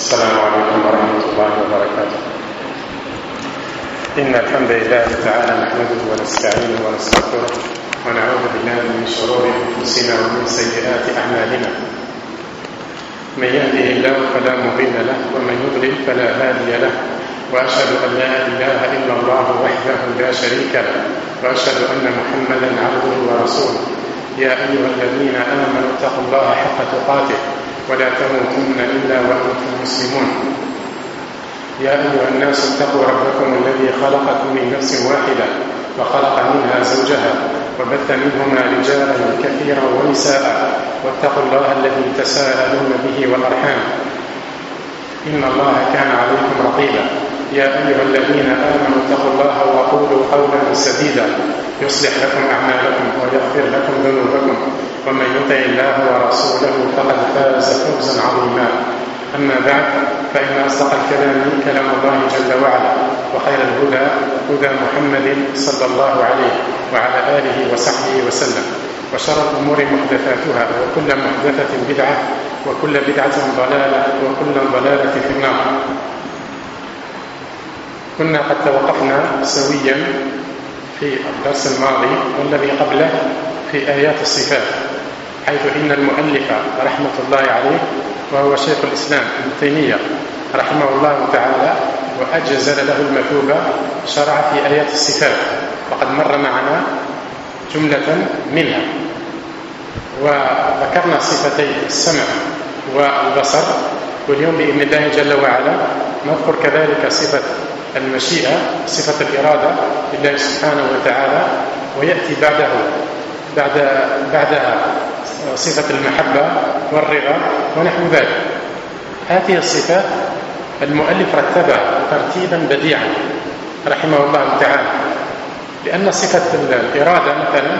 السلام عليكم ورحمة الله وبركاته. إن الحمد لله تعالى نحمده ونستعينه ونستغفره ونعوذ بالله من شرور أنفسنا ومن سيئات أعمالنا. من يهده الله فلا مضل له ومن يضلل فلا هادي له، وأشهد أن لا إله إلا الله وحده لا شريك له، وأشهد أن محمدا عبده ورسوله. يا أيها الذين آمنوا اتقوا الله حق تقاته ولا تموتن إلا وأنتم مسلمون. يا أيها الناس اتقوا ربكم الذي خلقكم من نفس واحدة وخلق منها زوجها وبث منهما رجالا كثيرا ونساء، واتقوا الله الذي تساءلون به والأرحام إن الله كان عليكم رقيبا. يا أيها الذين آمنوا اتقوا الله وقولوا قولا سديدا يصلح لكم أعمالكم ويغفر لكم ذنوبكم، ومن يطع الله ورسوله فقد فاز فوزا عظيما. أما بعد، فإن أصدق الكلام كلام الله جل وعلا، وخير الهدى هدى محمد صلى الله عليه وعلى آله وصحبه وسلم، وشر الأمور محدثاتها، وكل محدثة بدعة، وكل بدعة ضلالة، وكل ضلالة في النار. كنا قد توقفنا سويا في الدرس الماضي والذي قبله في آيات الصفات، حيث إن المؤلف رحمة الله عليه وهو شيخ الإسلام ابن تيمية رحمه الله تعالى وأجزل له المثوبة شرع في آيات الصفات، وقد مر معنا جملة منها، وذكرنا صفتي السمع والبصر، واليوم بإذن الله جل وعلا نذكر كذلك صفة المشيئة، صفة الإرادة لله سبحانه وتعالى، ويأتي بعدها صفة المحبة والرضا ونحو ذلك. هذه الصفات المؤلف رتبها ترتيبا بديعا رحمه الله تعالى، لأن صفة الإرادة مثلا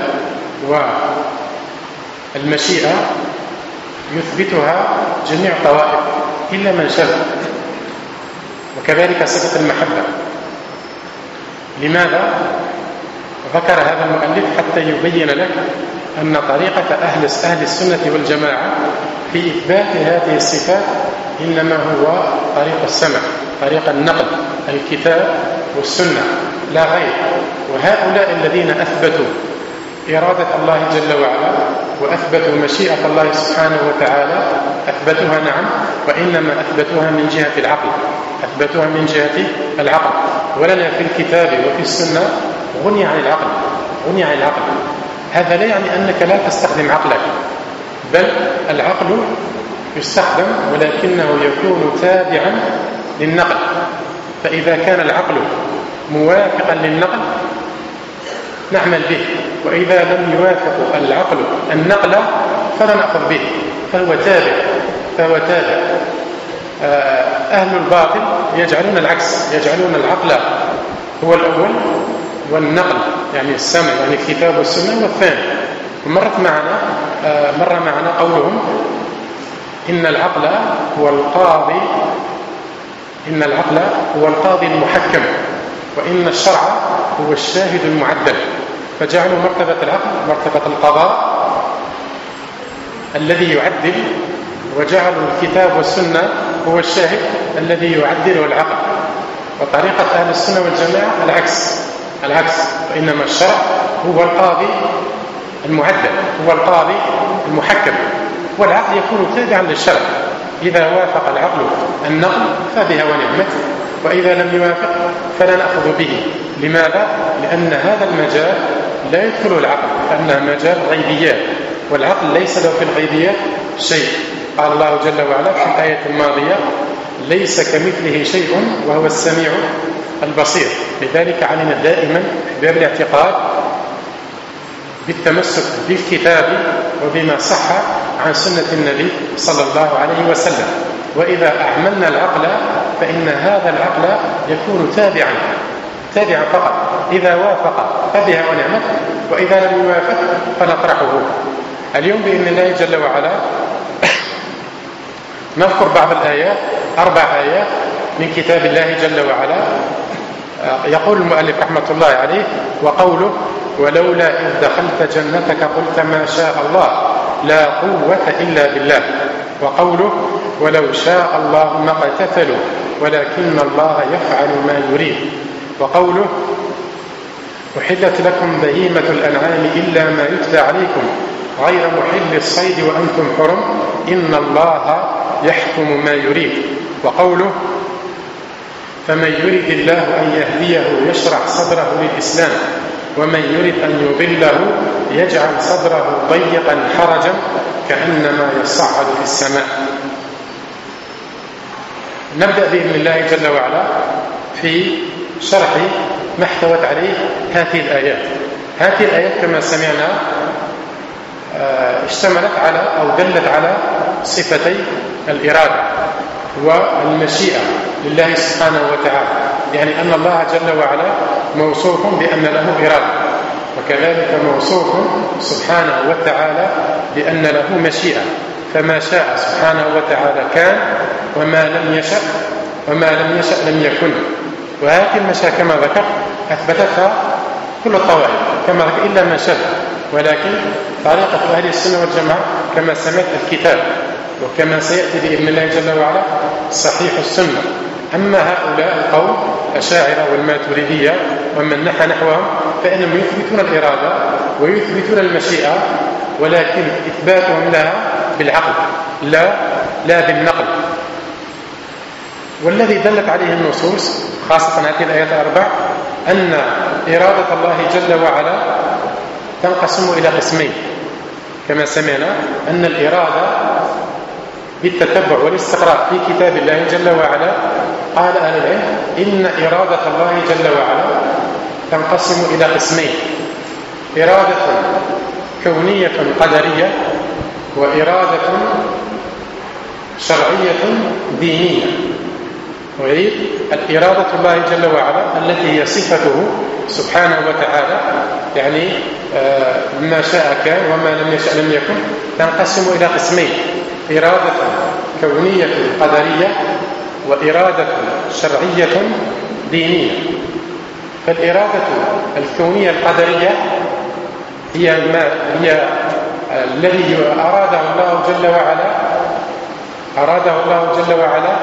والمشيئة يثبتها جميع الطوائف إلا من شذ، وكذلك صفة المحبة. لماذا ذكر هذا المؤلف؟ حتى يبين لك أن طريقة أهل السنة والجماعة في إثبات هذه الصفات إنما هو طريق السمع، طريق النقل، الكتاب والسنة، لا غير. وهؤلاء الذين أثبتوا إرادة الله جل وعلا وأثبتوا مشيئة الله سبحانه وتعالى أثبتوها، نعم، وإنما أثبتوها من جهة العقل، أثبتوها من جهة العقل. ولنا في الكتاب وفي السنة غني عن العقل، غني عن العقل. هذا لا يعني أنك لا تستخدم عقلك، بل العقل يستخدم ولكنه يكون تابعا للنقل. فإذا كان العقل موافقا للنقل نعمل به، وإذا لم يوافق العقل النقل فلا نأخذ به، فهو تابع. أهل الباطل يجعلون العكس، يجعلون العقل هو الأول والنقل يعني السمع يعني الكتاب والسنة هو الثاني. مر معنا قولهم إن العقل هو القاضي المحكم، وإن الشرع هو الشاهد المعدل. فجعلوا مرتبة العقل مرتبة القضاء الذي يعدل، وجعلوا الكتاب والسنة هو الشاهد الذي يعدل العقل. وطريقة أهل السنة والجماعة العكس، وإنما الشرع هو القاضي المعدل، هو القاضي المحكم، والعقل يكون تابعا للشرع. إذا وافق العقل النقل فبها ونعمت، وإذا لم يوافق فلا نأخذ به. لماذا؟ لأن هذا المجال لا يدخل العقل، لأنه مجال غيبيات، والعقل ليس له في الغيبيات شيء. قال الله جل وعلا في الآية الماضية: ليس كمثله شيء وهو السميع البصير. لذلك علينا دائما في باب الاعتقاد بالتمسك بالكتاب وبما صح عن سنة النبي صلى الله عليه وسلم. وإذا أعملنا العقل فإن هذا العقل يكون تابعا فقط. إذا وافق فبها ونعمت، وإذا لم يوافق فنطرحه. اليوم بإذن الله جل وعلا نذكر بعض الآيات، 4 آيات من كتاب الله جل وعلا. يقول المؤلف رحمة الله عليه: وقوله: ولولا إذ دخلت جنتك قلت ما شاء الله لا قوة إلا بالله. وقوله: ولو شاء الله ما اقتتلوا ولكن الله يفعل ما يريد. وقوله أحلت لكم بهيمة الأنعام إلا ما يتلى عليكم غير محل الصيد وأنتم حرم إن الله يحكم ما يريد. وقوله فمن يريد الله أن يهديه يشرح صدره للإسلام ومن يريد أن يضله يجعل صدره ضيقا حرجا كأنما يصعد في السماء. نبدأ بإذن الله جل وعلا في شرح ما احتوت عليه هذه الآيات. هذه الآيات كما سمعنا اشتملت على أو دلت على صفتي الإرادة والمشيئة لله سبحانه وتعالى، يعني أن الله جل وعلا موصوف بأن له إرادة، وكذلك موصوف سبحانه وتعالى بأن له مشيئة، فما شاء سبحانه وتعالى كان وما لم يشأ لم يكن. وهذه المشيئة كما ذكر أثبتتها كل الطوائف كما ذكر إلا من شذ، ولكن طريقة أهل السنة والجماعة كما سمعت الكتاب وكما سيأتي بإذن الله جل وعلا صحيح السنة. أما هؤلاء القوم الأشاعرة والماتريدية ومن نحى نحوهم فإنهم يثبتون الإرادة ويثبتون المشيئة، ولكن إثباتهم لها بالعقل لا بالنقل. والذي دلت عليه النصوص خاصة هذه الآيات الأربع أن إرادة الله جل وعلا تنقسم إلى قسمين، كما سمعنا أن الإرادة بالتتبع والاستقراء في كتاب الله جل وعلا. قال أهل العلم إن إرادة الله جل وعلا تنقسم إلى قسمين: إرادة كونية قدرية وإرادة شرعية دينية. وهي الإرادة الله جل وعلا التي هي صفته سبحانه وتعالى، يعني ما شاء كان وما لم يشأ لم يكن، تنقسم إلى قسمين: إرادة كونية قدرية وإرادة شرعية دينية. فالإرادة الكونية القدرية هي الذي أراده الله جل وعلا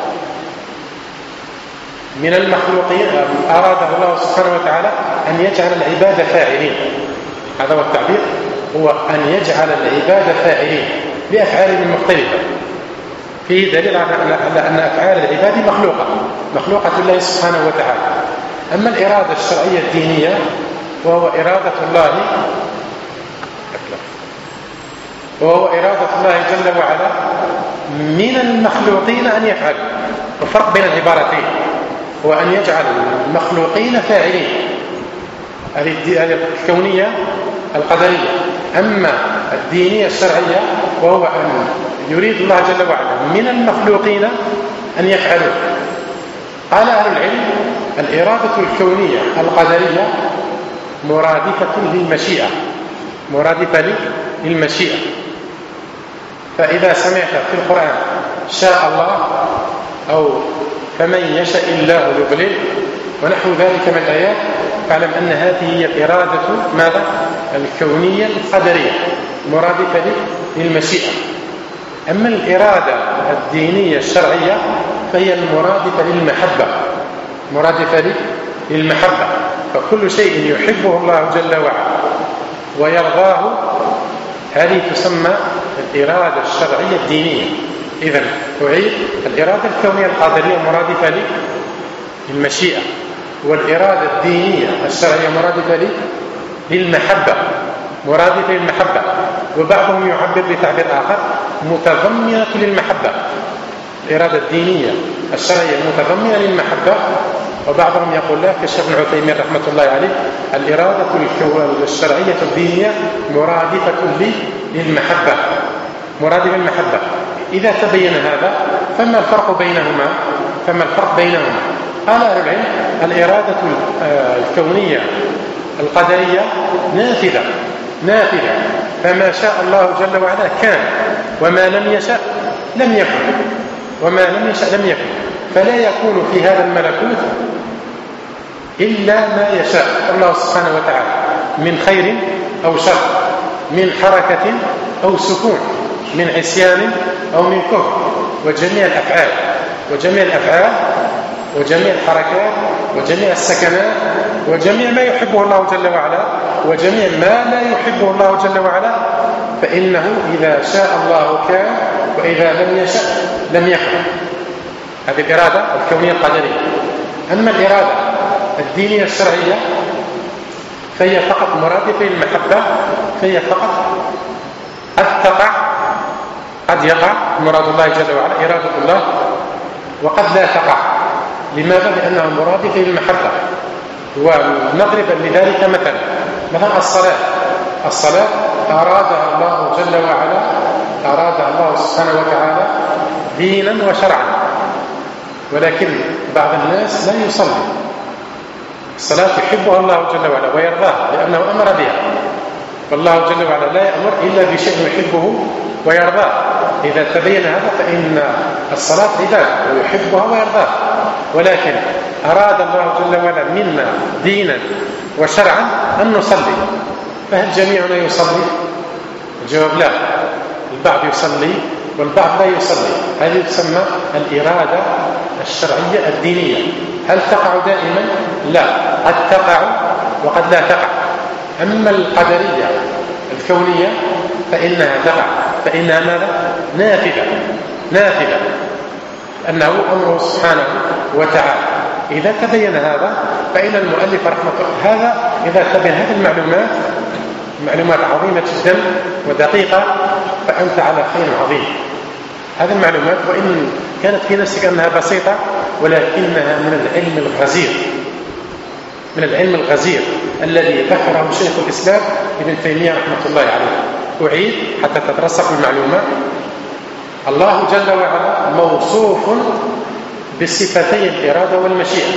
من المخلوقين. أراده الله سبحانه وتعالى أن يجعل العباد فاعلين، هذا هو التعبير، هو أن يجعل العباد فاعلين بأفعال مختلفة. فيه دليل على أن أفعال العباد مخلوقة لله سبحانه وتعالى. أما الإرادة الشرعية الدينية وهو إرادة الله جل وعلا من المخلوقين أن يفعل. وفرق بين العبارتين هو أن يجعل المخلوقين فاعلين، هذه الكونية القدرية. أما الدينية الشرعية وهو أن يريد الله جل وعلا من المخلوقين أن يفعلوا. قال أهل العلم الإرادة الكونية القدرية مرادفة للمشيئة. فإذا سمعت في القرآن شاء الله أو فمن يشاء الله يضلل ونحو ذلك من الآيات، فاعلم أن هذه هي الإرادة ماذا؟ الكونية القدرية مرادفة للمشيئة. أما الإرادة الدينية الشرعية فهي مرادفة للمحبة. فكل شيء يحبه الله جل وعلا ويرضاه هذه تسمى الإرادة الشرعية الدينية. إذن تعيد الإرادة الكونية القدرية مرادفة للمشيئة، والإرادة الدينية الشرعية مرادفة للمحبة. وبعضهم يعبر بتعبير آخر متضمنة للمحبة. الإرادة الدينية الشرعية متضمنة للمحبة، وبعضهم يقول لا كالشيخ ابن عثيمين رحمة الله عليه الإرادة الشرعية الدينية مرادفة للمحبة. إذا تبين هذا فما الفرق بينهما؟ قال أهل العلم الإرادة الكونية القدرية نافذة، فما شاء الله جل وعلا كان وما لم يشأ لم يكن، فلا يكون في هذا الملكوت إلا ما يشاء الله سبحانه وتعالى من خير أو شر، من حركة أو سكون، من عصيان أو من كفر، وجميع الأفعال وجميع الحركات وجميع السكنات وجميع ما يحبه الله جل وعلا وجميع ما لا يحبه الله جل وعلا، فإنه إذا شاء الله كان وإذا لم يشاء لم يكن. هذه الإرادة الكونية القدرية. أما الإرادة الدينية الشرعية فهي فقط مرادفة للمحبة، فهي فقط قد يقع مراد الله جل وعلا إرادة الله وقد لا تقع. لماذا؟ لأنها مرادفة للمحبة. ونضرب لذلك مثلا الصلاة أرادها الله جل وعلا، أرادها الله سبحانه وتعالى دينا وشرعا، ولكن بعض الناس لا يصلي. الصلاة يحبها الله جل وعلا ويرضاها لأنه أمر بها، والله جل وعلا لا يأمر إلا بشيء يحبه ويرضاه. إذا تبين هذا فإن الصلاة عبادة ويحبها ويرضاها، ولكن أراد الله جل وعلا منا دينا وشرعا أن نصلي. فهل جميعنا يصلي؟ الجواب لا، البعض يصلي والبعض لا يصلي. هذه تسمى الإرادة الشرعية الدينية. هل تقع دائما؟ لا، قد تقع وقد لا تقع. أما القدرية الكونية فإنها تقع، فإنها ماذا؟ نافذة أنه أمره سبحانه وتعالى. إذا تبين هذا فإن المؤلف رحمه الله هذا إذا تبين هذه المعلومات عظيمة جدا ودقيقة فأنت على خير عظيم. هذه المعلومات وإن كانت في نفسك أنها بسيطة ولكنها من العلم الغزير الذي ذكره شيخ الإسلام ابن تيمية رحمة الله عليه. أعيد حتى تترسخ المعلومة. الله جل وعلا موصوف بصفتي الإرادة والمشيئة،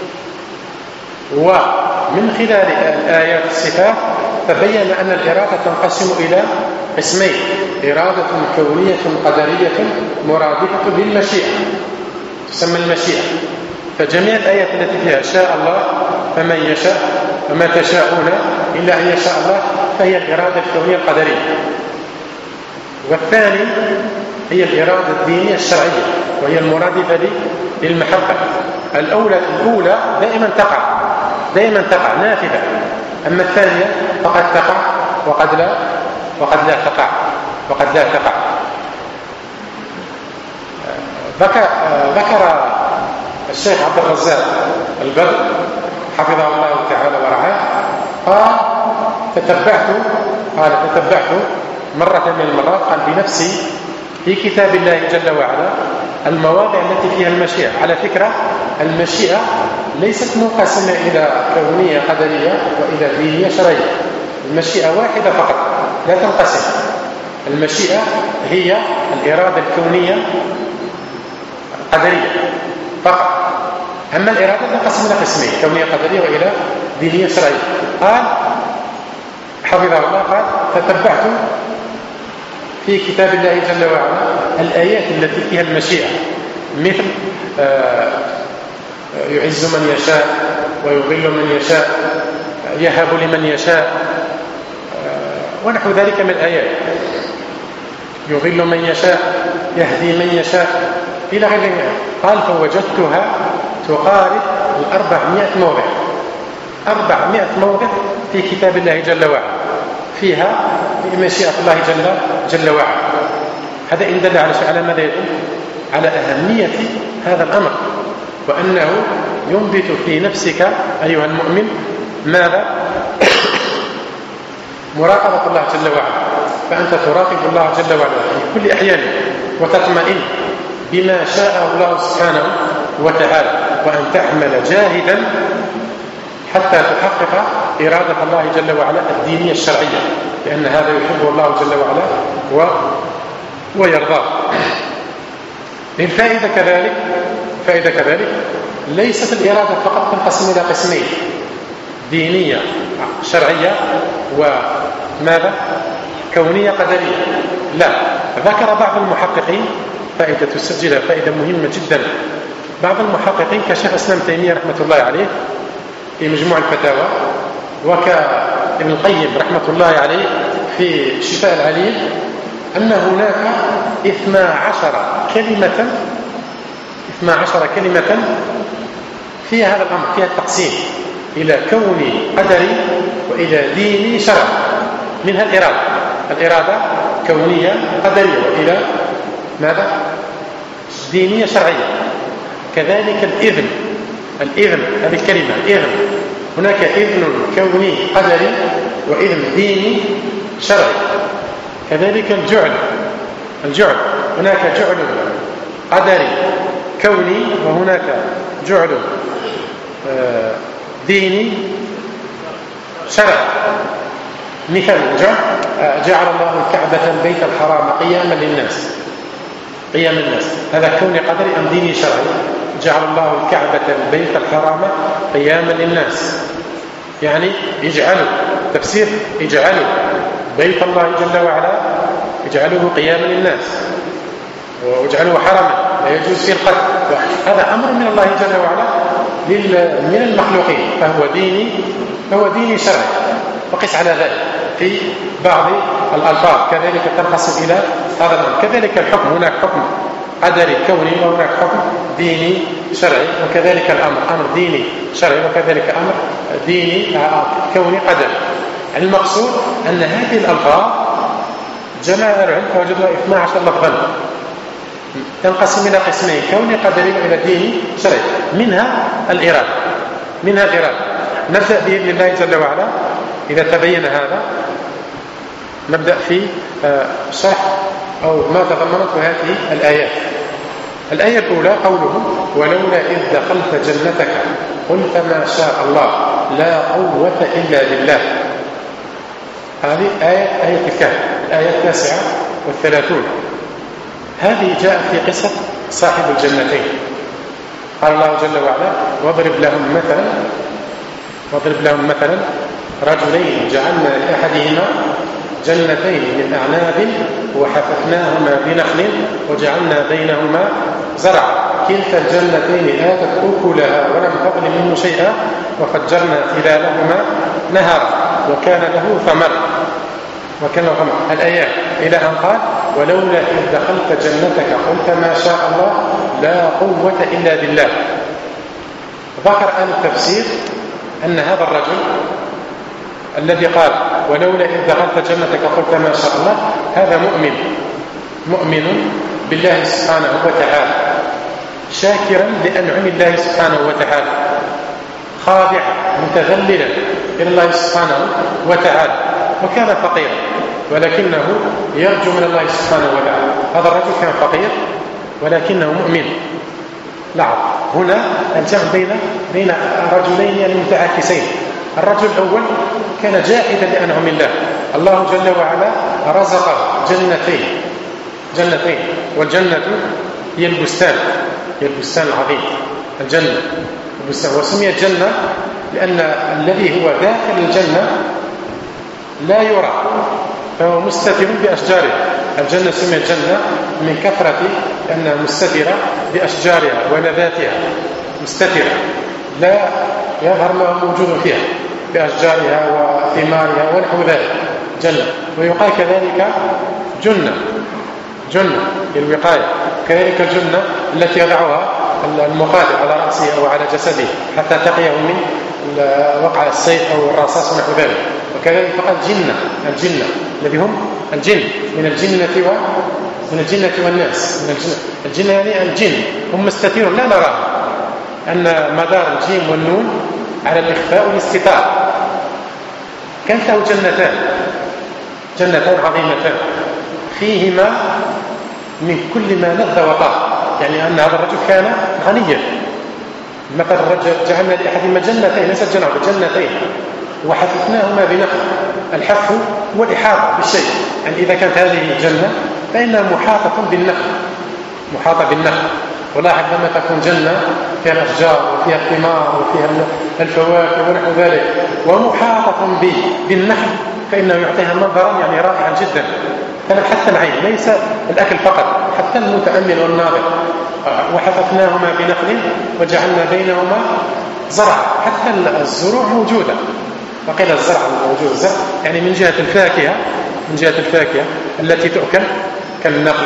ومن خلال الآيات الصفات فبين أن الإرادة تنقسم إلى قسمين: إرادة كونية قدرية مرادفة للمشيئة تسمى المشيئة. فجميع الآيات التي فيها شاء الله فمن يشاء وما تشاءون إلا أن يشاء الله فهي الإرادة الكونية القدرية. والثاني هي الإرادة الدينية الشرعية وهي المرادفة للمحبة. الأولى دائما تقع نافذة، أما الثانية فقد تقع وقد لا تقع. ذكر الشيخ عبد الرزاق البدر حفظه الله تعالى ورعاه قال تتبعت مرة من المرات قال بنفسي في كتاب الله جل وعلا المواضع التي فيها المشيئة. على فكرة المشيئة ليست منقسمة إلى كونية قدرية وإلى دينية شرعية. المشيئة واحدة فقط لا تنقسم. المشيئة هي الإرادة الكونية قدرية فقط. أما الإرادة تنقسم إلى قسمين: كونية قدرية وإلى دينية شرعية. قال حفظه الله قال تتبعت في كتاب الله جل وعلا الآيات التي فيها المشيئة، مثل يعز من يشاء ويضل من يشاء، يهب لمن يشاء، ونحو ذلك من الآيات. يضل من يشاء، يهدي من يشاء، إلى غير ذلك. قال فوجدتها تقارب 400 موضع، 400 موضع في كتاب الله جل وعلا فيها مشيئة الله جل وعلا. هذا إن دل على ماذا يدل؟ على أهمية هذا الأمر، وأنه ينبت في نفسك أيها المؤمن ماذا؟ مراقبة الله جل وعلا. فأنت تراقب الله جل وعلا في كل أحيان وتطمئن بما شاء الله سبحانه وتعالى، وأن تعمل جاهدا حتى تحقق إرادة الله جل وعلا الدينية الشرعية، لأن هذا يحبه الله جل وعلا ويرضاه. الفائدة كذلك ليست الإرادة فقط تنقسم إلى قسمين: دينية شرعية وماذا؟ كونية قدرية. لا، ذكر بعض المحققين فائدة تسجلها، فائدة مهمة جدا. بعض المحققين كشيخ الإسلام تيمية رحمة الله عليه في مجموع الفتاوى، وكابن القيم رحمة الله عليه في شفاء العليل، أن هناك 12 كلمة فيها هذا الأمر، فيها التقسيم إلى كوني قدري وإلى ديني شرعي. منها الإرادة كونية قدرية، وإلى ماذا؟ دينية شرعية. كذلك الإذن هذه الكلمة الإذن، هناك إذن كوني قدري وإذن ديني شرعي. كذلك الجعل هناك جعل قدري كوني، وهناك جعل ديني شرعي. مثال الجعل: جعل الله الكعبة البيت الحرام قياما للناس. هذا كوني قدري أم ديني شرعي؟ جعل الله الكعبة البيت الحرام قياما للناس، يعني يجعله تفسير، يجعله بيت الله جل وعلا، يجعله قياما للناس ويجعله حرما لا يجوز فيه القتل. هذا أمر من الله جل وعلا من المخلوقين، فهو ديني شرعي. وقس على ذلك في بعض الألفاظ كذلك تنقسم إلى هذا الأمر. كذلك الحكم، هناك حكم قدري كوني وهناك حكم ديني شرعي، وكذلك الأمر أمر ديني شرعي، وكذلك أمر ديني كوني قدري. يعني المقصود أن هذه الألفاظ جمع العلم فوجدوا 12 لفظا تنقسم إلى قسمين: كوني قدري وإلى ديني شرعي. منها الإرادة. نبدأ بإذن الله جل وعلا. إذا تبين هذا نبدأ في شرح أو ما تضمنته هذه الآيات. الآية الأولى قوله: ولولا إذ دخلت جنتك قلت ما شاء الله لا قوة إلا بالله. هذه آية الكهف، الآية 39. هذه جاءت في قصة صاحب الجنتين. قال الله جل وعلا: واضرب لهم مثلا رجلين جعلنا لأحدهما جنتين من أعناب وحففناهما بنخل وجعلنا بينهما زرعا كلتا الجنتين آتت أكلها ولم تظلم منه شيئا وفجرنا خلالهما نهرا وكان له ثمر. الآيات إلى أن قال: ولولا إذ دخلت جنتك قلت ما شاء الله لا قوة إلا بالله. ذكر أهل التفسير أن هذا الرجل الذي قال ولولا إذ دخلت جنتك قلت ما شاء الله هذا مؤمن بالله سبحانه وتعالى، شاكرا لأنعم الله سبحانه وتعالى، خاضعا متذللا إلى الله سبحانه وتعالى، وكان فقيرا ولكنه يرجو من الله سبحانه وتعالى. هذا الرجل كان فقير ولكنه مؤمن. لاحظ هنا الجمع بين رجلين يعني متعاكسين. الرجل الأول كان جاحدا لأنعم الله جل وعلا رزقه جنتين، والجنة هي البستان العظيم، الجنة البستان. وسميت جنة لأن الذي هو داخل الجنة لا يرى، فهو مستتر بأشجارها. الجنة سميت جنة من كثرة لأنها مستترة بأشجارها ونباتها، مستترة لا يظهر ما هو موجود فيها بأشجارها وثمارها ونحو ذلك جنة. ويقال كذلك جنة للوقاية، كذلك الجنة التي يضعها المقاتل على رأسه أو على جسده حتى تقيه من وقع السيف أو الرصاص ونحو ذلك. وكذلك فقط الجنة الذي هم الجن من الجنة والناس. الجنة يعني الجن هم مستترون لا نراهم، أن مدار الجيم والنون على الإخفاء والاستتار. كانت له جنتان عظيمتان فيهما من كل ما لذ وطاب، يعني أن هذا الرجل كان غنيا. مثلا الرجل جعلنا لأحدهما جنتين، ليست جنتين وحففناهما بنخل. الحف هو الإحاطة بالشيء، يعني إذا كانت هذه الجنة فإنها محاطة بالنخل. ولاحظ لما تكون جنة فيها الأشجار وفيها الثمار وفيها الفواكه ونحو ذلك ومحاطة بالنخل فإنه يعطيها منظرا يعني رائعا جدا. حتى العين ليس الأكل فقط، حتى المتأمل والناظر. وحففناهما بنخل وجعلنا بينهما زرعا، حتى الزروع موجودة. وقيل الزرع موجود، الزرع يعني من جهة الفاكهة التي تؤكل كالنخل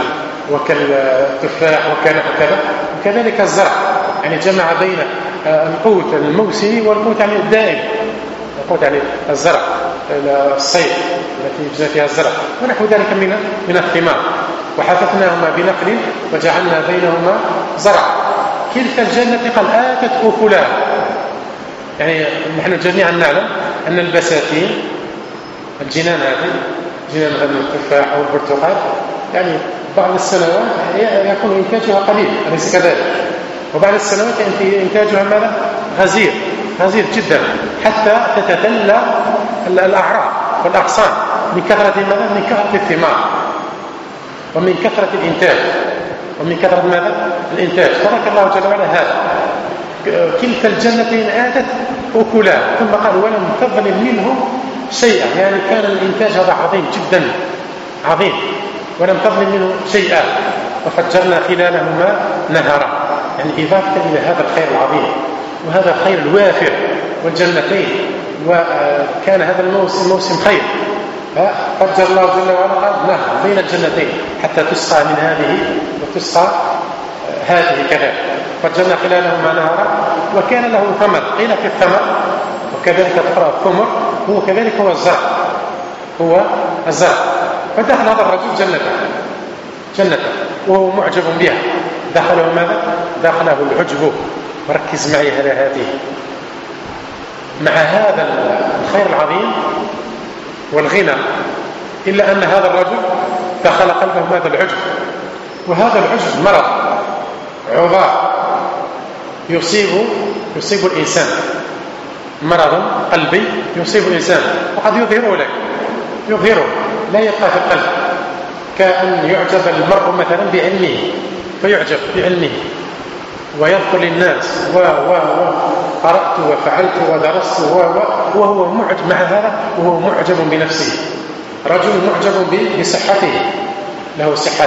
وكالتفاح وكذا. وكذلك الزرع، يعني جمع بين القوت الموسمي والقوت يعني الدائم، القوت يعني الزرع الصيف التي يجزى فيها الزرع ونحو ذلك من الثمار، وحففناهما بنخل وجعلنا بينهما زرع. كلتا الجنة قد آتت أكلها. يعني نحن جميعا نعلم أن البساتين، الجنان هذه جنان التفاح والبرتقال، يعني بعض السنوات يكون إنتاجها قليل، أليس كذلك؟ وبعد السنوات إنتاجها ماذا؟ غزير جدا، حتى تتدلى الأعراض والأغصان من كثرة ماذا؟ من كثرة الثمار ومن كثرة الإنتاج ومن كثرة ماذا؟ الإنتاج. ترك الله جل وعلا هذا. كلتا الجنتين آتت أكلها، ثم قال ولم تظلم منه شيئا، يعني كان الإنتاج هذا عظيم جدا، عظيم، ولم تظلم منه شيئا، وفجرنا خلالهما نهرا، يعني إضافة إلى هذا الخير العظيم وهذا الخير الوافر والجنتين. وكان هذا الموسم خير، ففجر الله جل وعلا قال نهر بين الجنتين حتى تسقى من هذه وتسقى هذه كذلك. فجرنا خلالهما نهرا وكان له ثمر، قيل في الثمر وكذلك تقرأ الثمر، هو كذلك هو الزرع. فدخل هذا الرجل جنته وهو معجب بها. دخله ماذا؟ دخله العجب. وركز معي على هذه، مع هذا الخير العظيم والغنى، إلا أن هذا الرجل دخل قلبه هذا العجب، وهذا العجب مرض عضال يصيب الإنسان، مرض قلبي يصيب الإنسان، وقد يظهره لا يبقى في القلب، كأن يعجب المرء مثلا بعلمه فيعجب بعلمه ويذكر للناس قرأت وفعلت ودرست وهو معجب مع هذا، وهو معجب بنفسه. رجل معجب بصحته، له صحة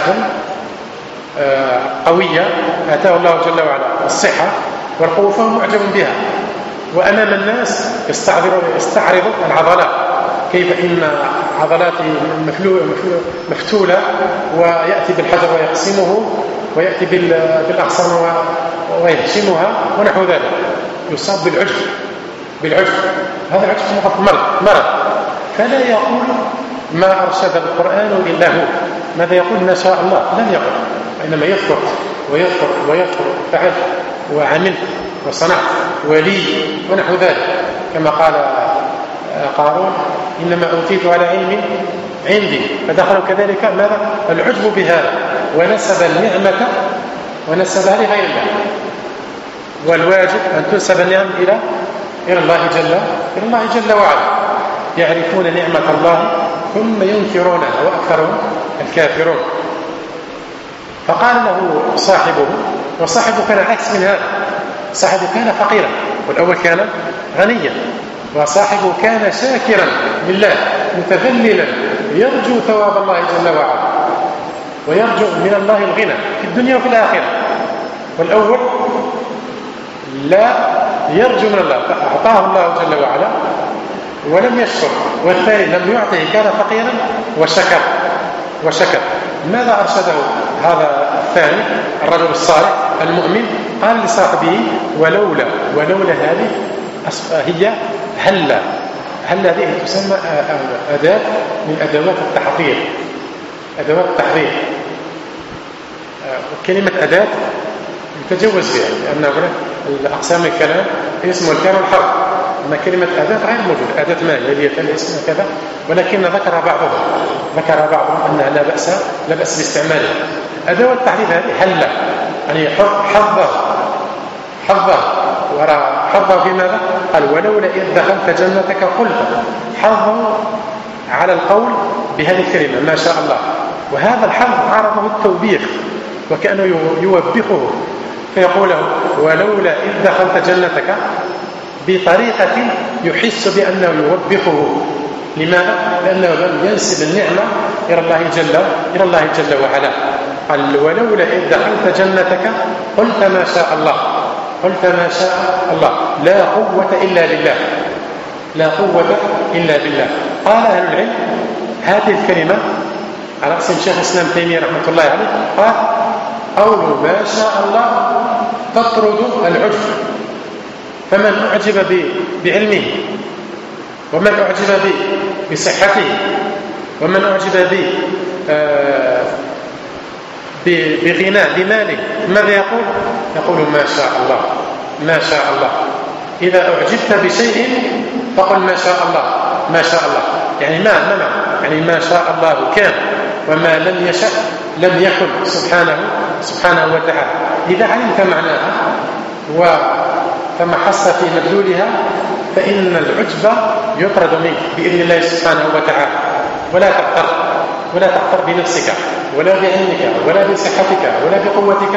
قوية آتاه الله جل وعلا الصحة والقوة، فهو معجب بها، وأمام الناس يستعرض العضلات، كيف إن عضلاته مفتولة، ويأتي بالحجر ويقسمه، ويأتي بالأغصان ويهشمها ونحو ذلك. يصاب بالعجب. هذا العجب مرض. فلا يقول ما أرشد القرآن إلا هو، ماذا يقول؟ ما شاء الله، لن يقول، إنما يذكر فعلت وعملت وصنعت ولي ونحو ذلك، كما قال قارون إنما أوتيت على علم عندي. فدخلوا كذلك ماذا؟ العجب بهذا، ونسب النعمة ونسبها لغير الله. والواجب أن تنسب النعم إلى الله جل وعلا. يعرفون نعمة الله ثم ينكرونها وأكثرهم الكافرون. فقال له صاحبه، وصاحبه كان عكس من هذا، صاحبه كان فقيرا والأول كان غنيا، وصاحبه كان شاكرا لله متذللا يرجو ثواب الله جل وعلا ويرجو من الله الغنى في الدنيا وفي الآخرة. والأول لا يرجو من الله فأعطاه الله جل وعلا ولم يشكر، والثاني لم يعطه كان فقيرا وشكر. ماذا أرشده هذا الثاني الرجل الصالح المؤمن؟ قال لصاحبه ولولا هذه هي هلا هذه تسمى أداة من أدوات التحضير. كلمة أداة يتجوز فيها، لأن الأقسام الكلام اسم الكلام والحرف، أما كلمة أداة غير موجودة. أداة ما هي الاسم كذا، ولكن ذكر بعضهم أنها لا بأس باستعمالها. أدوات التحضير هذه هلا، يعني حظه في ماذا؟ قال ولولا إذ دخلت جنتك قلت، حظه على القول بهذه الكلمة ما شاء الله. وهذا الحظ عرضه التوبيخ، وكأنه يوبخه، فيقول له ولولا إذ دخلت جنتك بطريقة يحس بأنه يوبخه. لماذا؟ لأنه لم ينسب النعمة إلى الله جل وعلا. قال ولولا إذ دخلت جنتك قلت ما شاء الله، لا قوة إلا بالله. قال أهل العلم هذه الكلمة على رأسهم شيخ الإسلام تيمية رحمة الله عليه قال قول ما شاء الله تطرد العجب. فمن أعجب بعلمه ومن أعجب بصحته ومن أعجب بغنى بماله ماذا يقول؟ يقول ما شاء الله ما شاء الله. إذا أعجبت بشيء فقل ما شاء الله ما شاء الله. يعني يعني ما شاء الله كان وما لم يشأ لم يكن سبحانه وتعالى. إذا علمت معناها وتمحصت في مدلولها فإن العجب يطرد منك بإذن الله سبحانه وتعالى. ولا تغتر بنفسك ولا بعلمك ولا بصحتك ولا بقوتك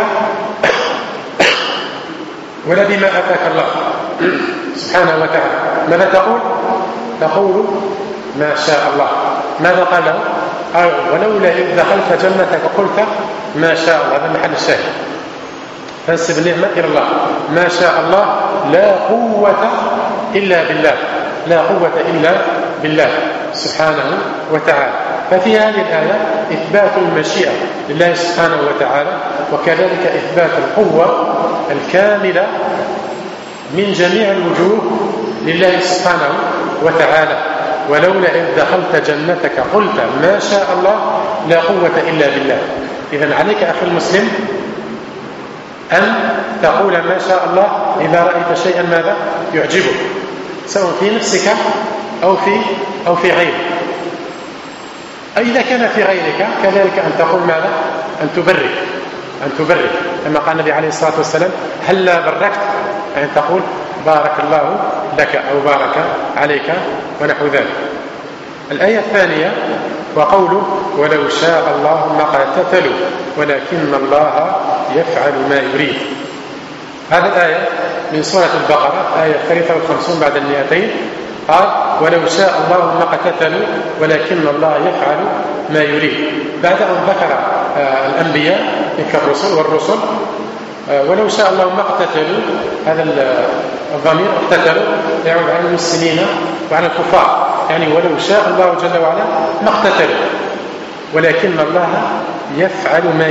ولا بما آتاك الله سبحانه وتعالى. ماذا تقول؟ تقول ما شاء الله. ماذا قال له؟ قال ولولا إذ دخلت جنتك قلت ما شاء الله. هذا محل الشاهد. فانسب النعمة إلى الله. ما شاء الله لا قوة إلا بالله لا قوة إلا بالله سبحانه وتعالى. ففي هذه الآية إثبات المشيئة لله سبحانه وتعالى وكذلك إثبات القوة الكاملة من جميع الوجوه لله سبحانه وتعالى. ولولا إذ دخلت جنتك قلت ما شاء الله لا قوة إلا بالله. إذن عليك أخي المسلم أن تقول ما شاء الله إذا رأيت شيئا ماذا يعجبك سواء في نفسك أو في غيرك. إذا كان في غيرك كذلك أن تقول ماذا؟ أن تبرك كما قال النبي عليه الصلاة والسلام هلا بركت، يعني تقول بارك الله لك أو بارك عليك ونحو ذلك. الآية الثانية وقوله ولو شاء الله ما اقتتلوا ولكن الله يفعل ما يريد. هذه الآية من سورة البقرة آية 53 بعد 200 قال ولو شاء الله ما اقتتلوا ولكن الله يفعل ما يريد. بعد أن ذكر الأنبياء والرسل ولو شاء الله ما اقتتلوا، هذا الضمير اقتتلوا يعود على المسلمين وعلى الكفار، يعني ولو شاء الله جل وعلا ما اقتتلوا ولكن الله يفعل ما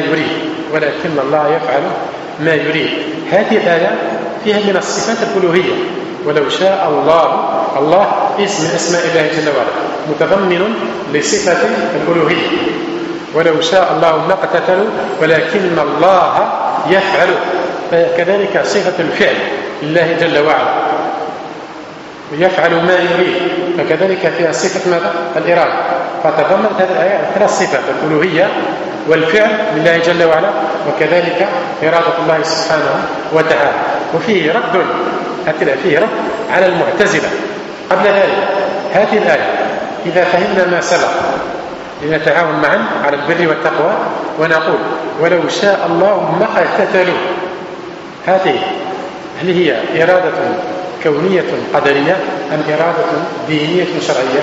يريد. هذه الآية فيها من الصفات الألوهية. ولو شاء الله اسم من أسماء الله جل وعلا متضمن لصفة الألوهية. ولو شاء الله ما اقتتلوا ولكن الله يفعل، كذلك صفة الفعل لله جل وعلا يفعل ما يريد، فكذلك فيها صفة ماذا؟ الإرادة. فتضمنت هذه الآية ثلاث صفات: الألوهية والفعل لله جل وعلا وكذلك إرادة الله سبحانه وتعالى. وفيه رد على المعتزلة. قبل ذلك هذه الآية إذا فهمنا ما سبق لنتعاون معا على البر والتقوى ونقول ولو شاء الله ما اقتتلوا. هذه هل هي إرادة كونية قدرية أم إرادة دينية شرعية؟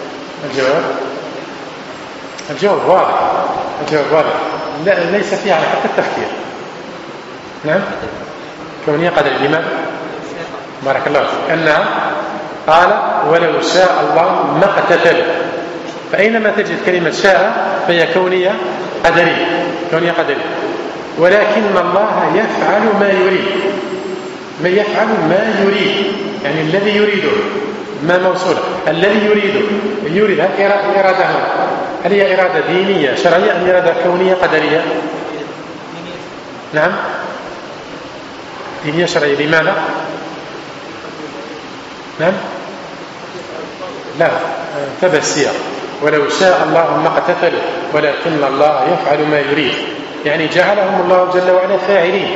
الجواب واضح. لا ليس فيها حتى التفكير. نعم كونية قدرية. لماذا؟ بارك الله فيك. أنها قال ولو شاء الله ما اقتتلوا، فأينما تجد كلمة شاء فهي كونية قدرية. ولكن الله يفعل ما يريد، يعني الذي يريده ما موصولة. الذي يريد الإرادة هل هي إرادة دينية شرعية أم إرادة كونية قدرية؟ نعم دينية شرعية. لماذا؟ نعم لا تبع السياق. ولو شاء الله ما اقتتلوا ولكن الله يفعل ما يريد، يعني جعلهم الله جل وعلا فاعلين.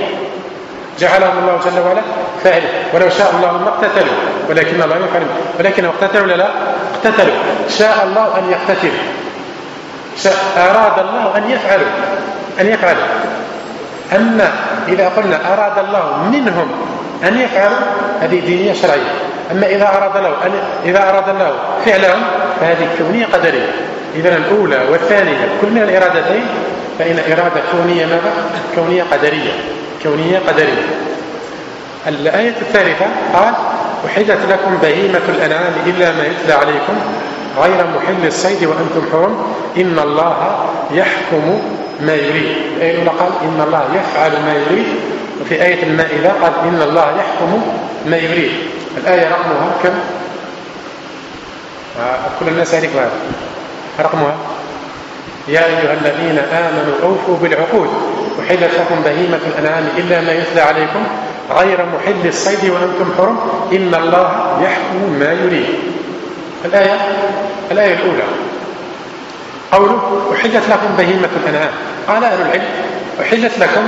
ولو شاء الله ما اقتتلوا ولكن الله يفعل، ولكن اقتتلوا لا اقتتلوا. شاء الله أن يقتتلوا، أراد الله أن يفعلوا. أما إذا قلنا أراد الله منهم أن يفعلوا هذه دينية شرعية. أما إذا أراد الله فعلهم فهذه كونية قدرية. إذا الأولى والثانية كل من الإرادتين فإن إرادة كونية ماذا؟ كونية قدرية. الآية الثالثة قال أحلت لكم بهيمة الأنعام إلا ما يتلى عليكم غير محل الصيد وأنتم حرم إن الله يحكم ما يريد. الآية الأولى قال إن الله يفعل ما يريد، وفي آية المائدة قال إن الله يحكم ما يريد. الآية رقمها كم؟ كل الناس يعرفوا هذا رقمها: يا أيها الذين آمنوا أوفوا بالعقود وحلت لكم بهيمة الأنعام إلا ما يتلى عليكم غير محل الصيد وأنتم حرم إن الله يحكم ما يريد. الآية الأولى قوله أحلت لكم بهيمة الأنعام. قال أهل العلم أحلت لكم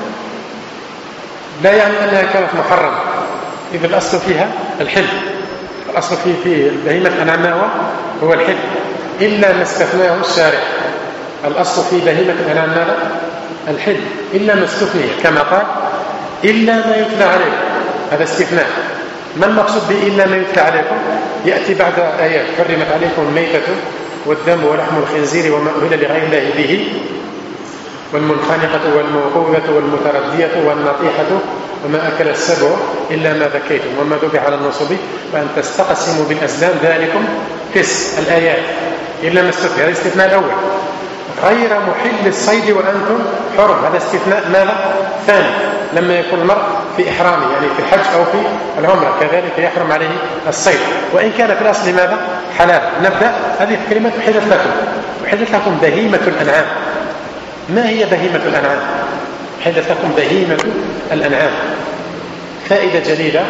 لا يعني أنها كانت محرمة، إذا الأصل فيها الحل. الأصل في بهيمة الأنعام هو الحل إلا ما استثناه الشارع. الأصل في بهيمة الأنعام ماذا؟ الحل إلا ما استثني، كما قال إلا ما يتلى عليكم، هذا استثناء. ما المقصود بإلا ما يتلى عليكم؟ يأتي بعد آيات: حرمت عليكم الميتة والدم ولحم الخنزير وما أهل لغير الله به والمنخنقة والموقوذة والمتردية والنطيحة وما أكل السبع إلا ما ذكيتم وما ذبح على النصب وأن تستقسموا بالأزلام ذلكم فسق. الآيات إلا ما استثنى، هذا الاستثناء الأول. غير محل الصيد وأنتم حرم، هذا استثناء ماذا؟ ثاني، لما يكون المرء في إحرامه يعني في الحج أو في العمرة كذلك يحرم عليه الصيد، وإن كان في الأصل ماذا؟ حلال. نبدأ هذه الكلمة: أحلت لكم. أحلت لكم بهيمة الأنعام. ما هي بهيمة الأنعام؟ أحلت لكم بهيمة الأنعام. فائدة جليلة: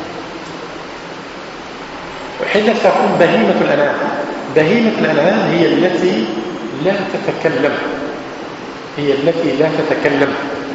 أحلت لكم بهيمة الأنعام. بهيمة الأنعام هي التي لا تتكلم، هي التي لا تتكلم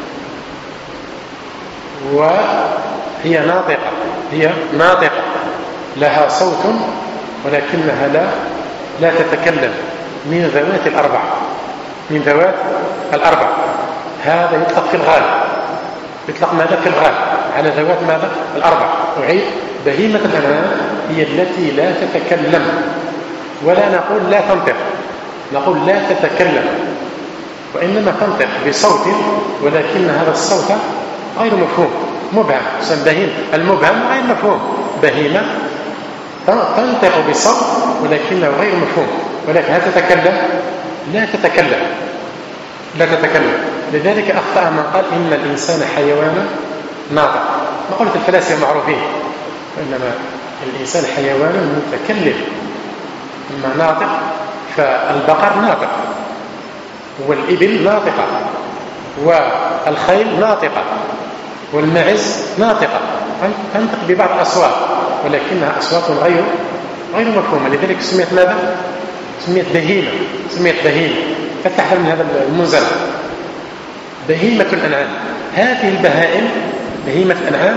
وهي ناطقة، هي ناطقة لها صوت ولكنها لا تتكلم، من ذوات الأربع، من ذوات الأربع. هذا يطلق في الغالب، يطلق ماذا؟ في الغالب على ذوات ماذا؟ الأربع. أعيد: بهيمة الأنعام هي التي لا تتكلم، ولا نقول لا تنطق، نقول لا تتكلم، وإنما تنطق بصوت ولكن هذا الصوت غير مفهوم، مبهم. بهيمة المبهم غير مفهوم. بهيمة تنطق بصوت ولكنه غير مفهوم، ولكن هل تتكلم؟ لا تتكلم، لا تتكلم. لذلك أخطأ من قال إن الإنسان حيوان ناطق. مقولة الفلاسفة معروفين، وإنما الإنسان حيوان متكلم. أما ناطق فالبقر ناطق، والإبل ناطقة، والخيل ناطقة، والمعز ناطقة، تنطق ببعض الأصوات ولكنها أصوات غير مفهومة. لذلك سميت ماذا؟ سميت بهيمة، سميت بهيمة، فتحت من هذا المنزل. بهيمة الأنعام. هذه البهائم بهيمة الأنعام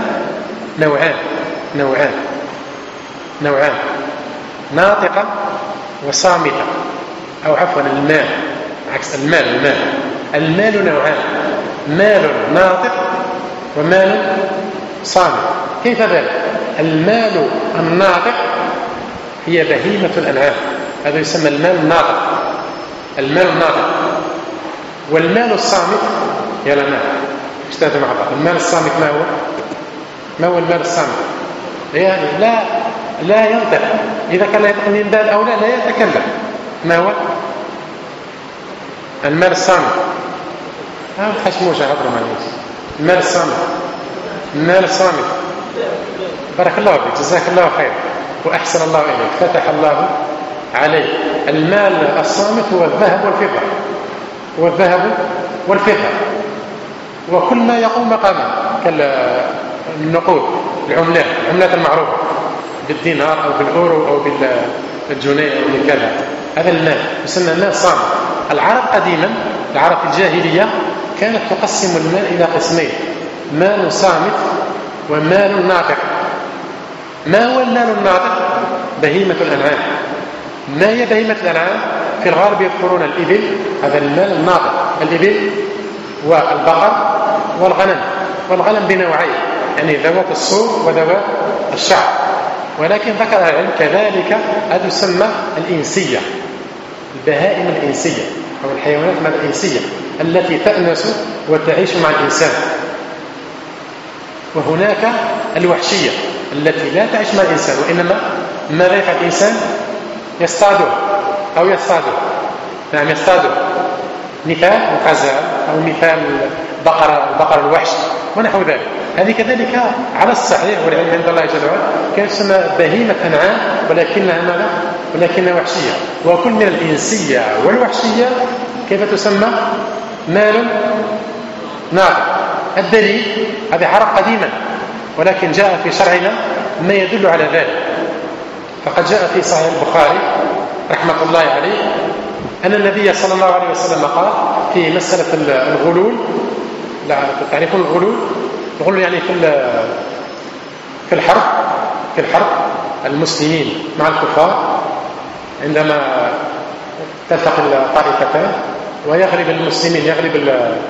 نوعان: ناطقة وصامتة، أو عفوا المال، عكس المال. المال نوعان: مال ناطق ومال صامت. كيف ذلك؟ المال الناطق هي بهيمة الأنعام، هذا يسمى المال الناطق، المال الناطق. والمال الصامت يا لنا اشتهد مع بعض. المال الصامت ما هو المال الصامت؟ يعني لا ينطق، إذا كان ينطق من باب أولى لا يتكلم. ما هو المال الصامت؟ خشموش عبر ما يوسف. المال الصامت. بارك الله فيك، جزاك الله خير وأحسن الله إليك، فتح الله عليه. المال الصامت هو الذهب والفضة، وكل ما يقوم مقامه كالنقود، العملات المعروفة بالدينار أو بالأورو أو بالجنيه أو بالكذا، هذا المال يسمى المال صامت. العرب قديما، العرب في الجاهلية كانت تقسم المال إلى قسمين: مال صامت ومال ناطق. ما هو المال الناطق؟ بهيمة الأنعام. ما هي بهيمة الأنعام؟ في الغالب يذكرون الإبل، هذا المال الناطق، الإبل والبقر والغنم بنوعين، يعني ذوات الصوف وذوات الشعر. ولكن ذكر العلم كذلك هذا يسمى الإنسية، البهائم الإنسية أو الحيوانات الإنسية التي تأنس وتعيش مع الإنسان. وهناك الوحشية التي لا تعيش مع الإنسان، وإنما ماذا يفعل الإنسان؟ يصطادوه أو يصطادوه. نعم يصطادوه، مثال الغزال أو مثال بقر الوحش ونحو ذلك. هذه كذلك على الصحيح والعلم عند الله جل وعلا كانت تسمى بهيمة أنعام ولكنها ماذا؟ ولكنها وحشية. وكل من الإنسية والوحشية كيف تسمى؟ مال ناطق. الدليل هذا عرف قديما، ولكن جاء في شرعنا ما يدل على ذلك. فقد جاء في صحيح البخاري رحمة الله عليه أن النبي صلى الله عليه وسلم قال في مسألة الغلول. تعرفون الغلول؟ الغلول يعني في الحرب المسلمين مع الكفار، عندما تلتقي الطائفتان ويغلب المسلمين يغلب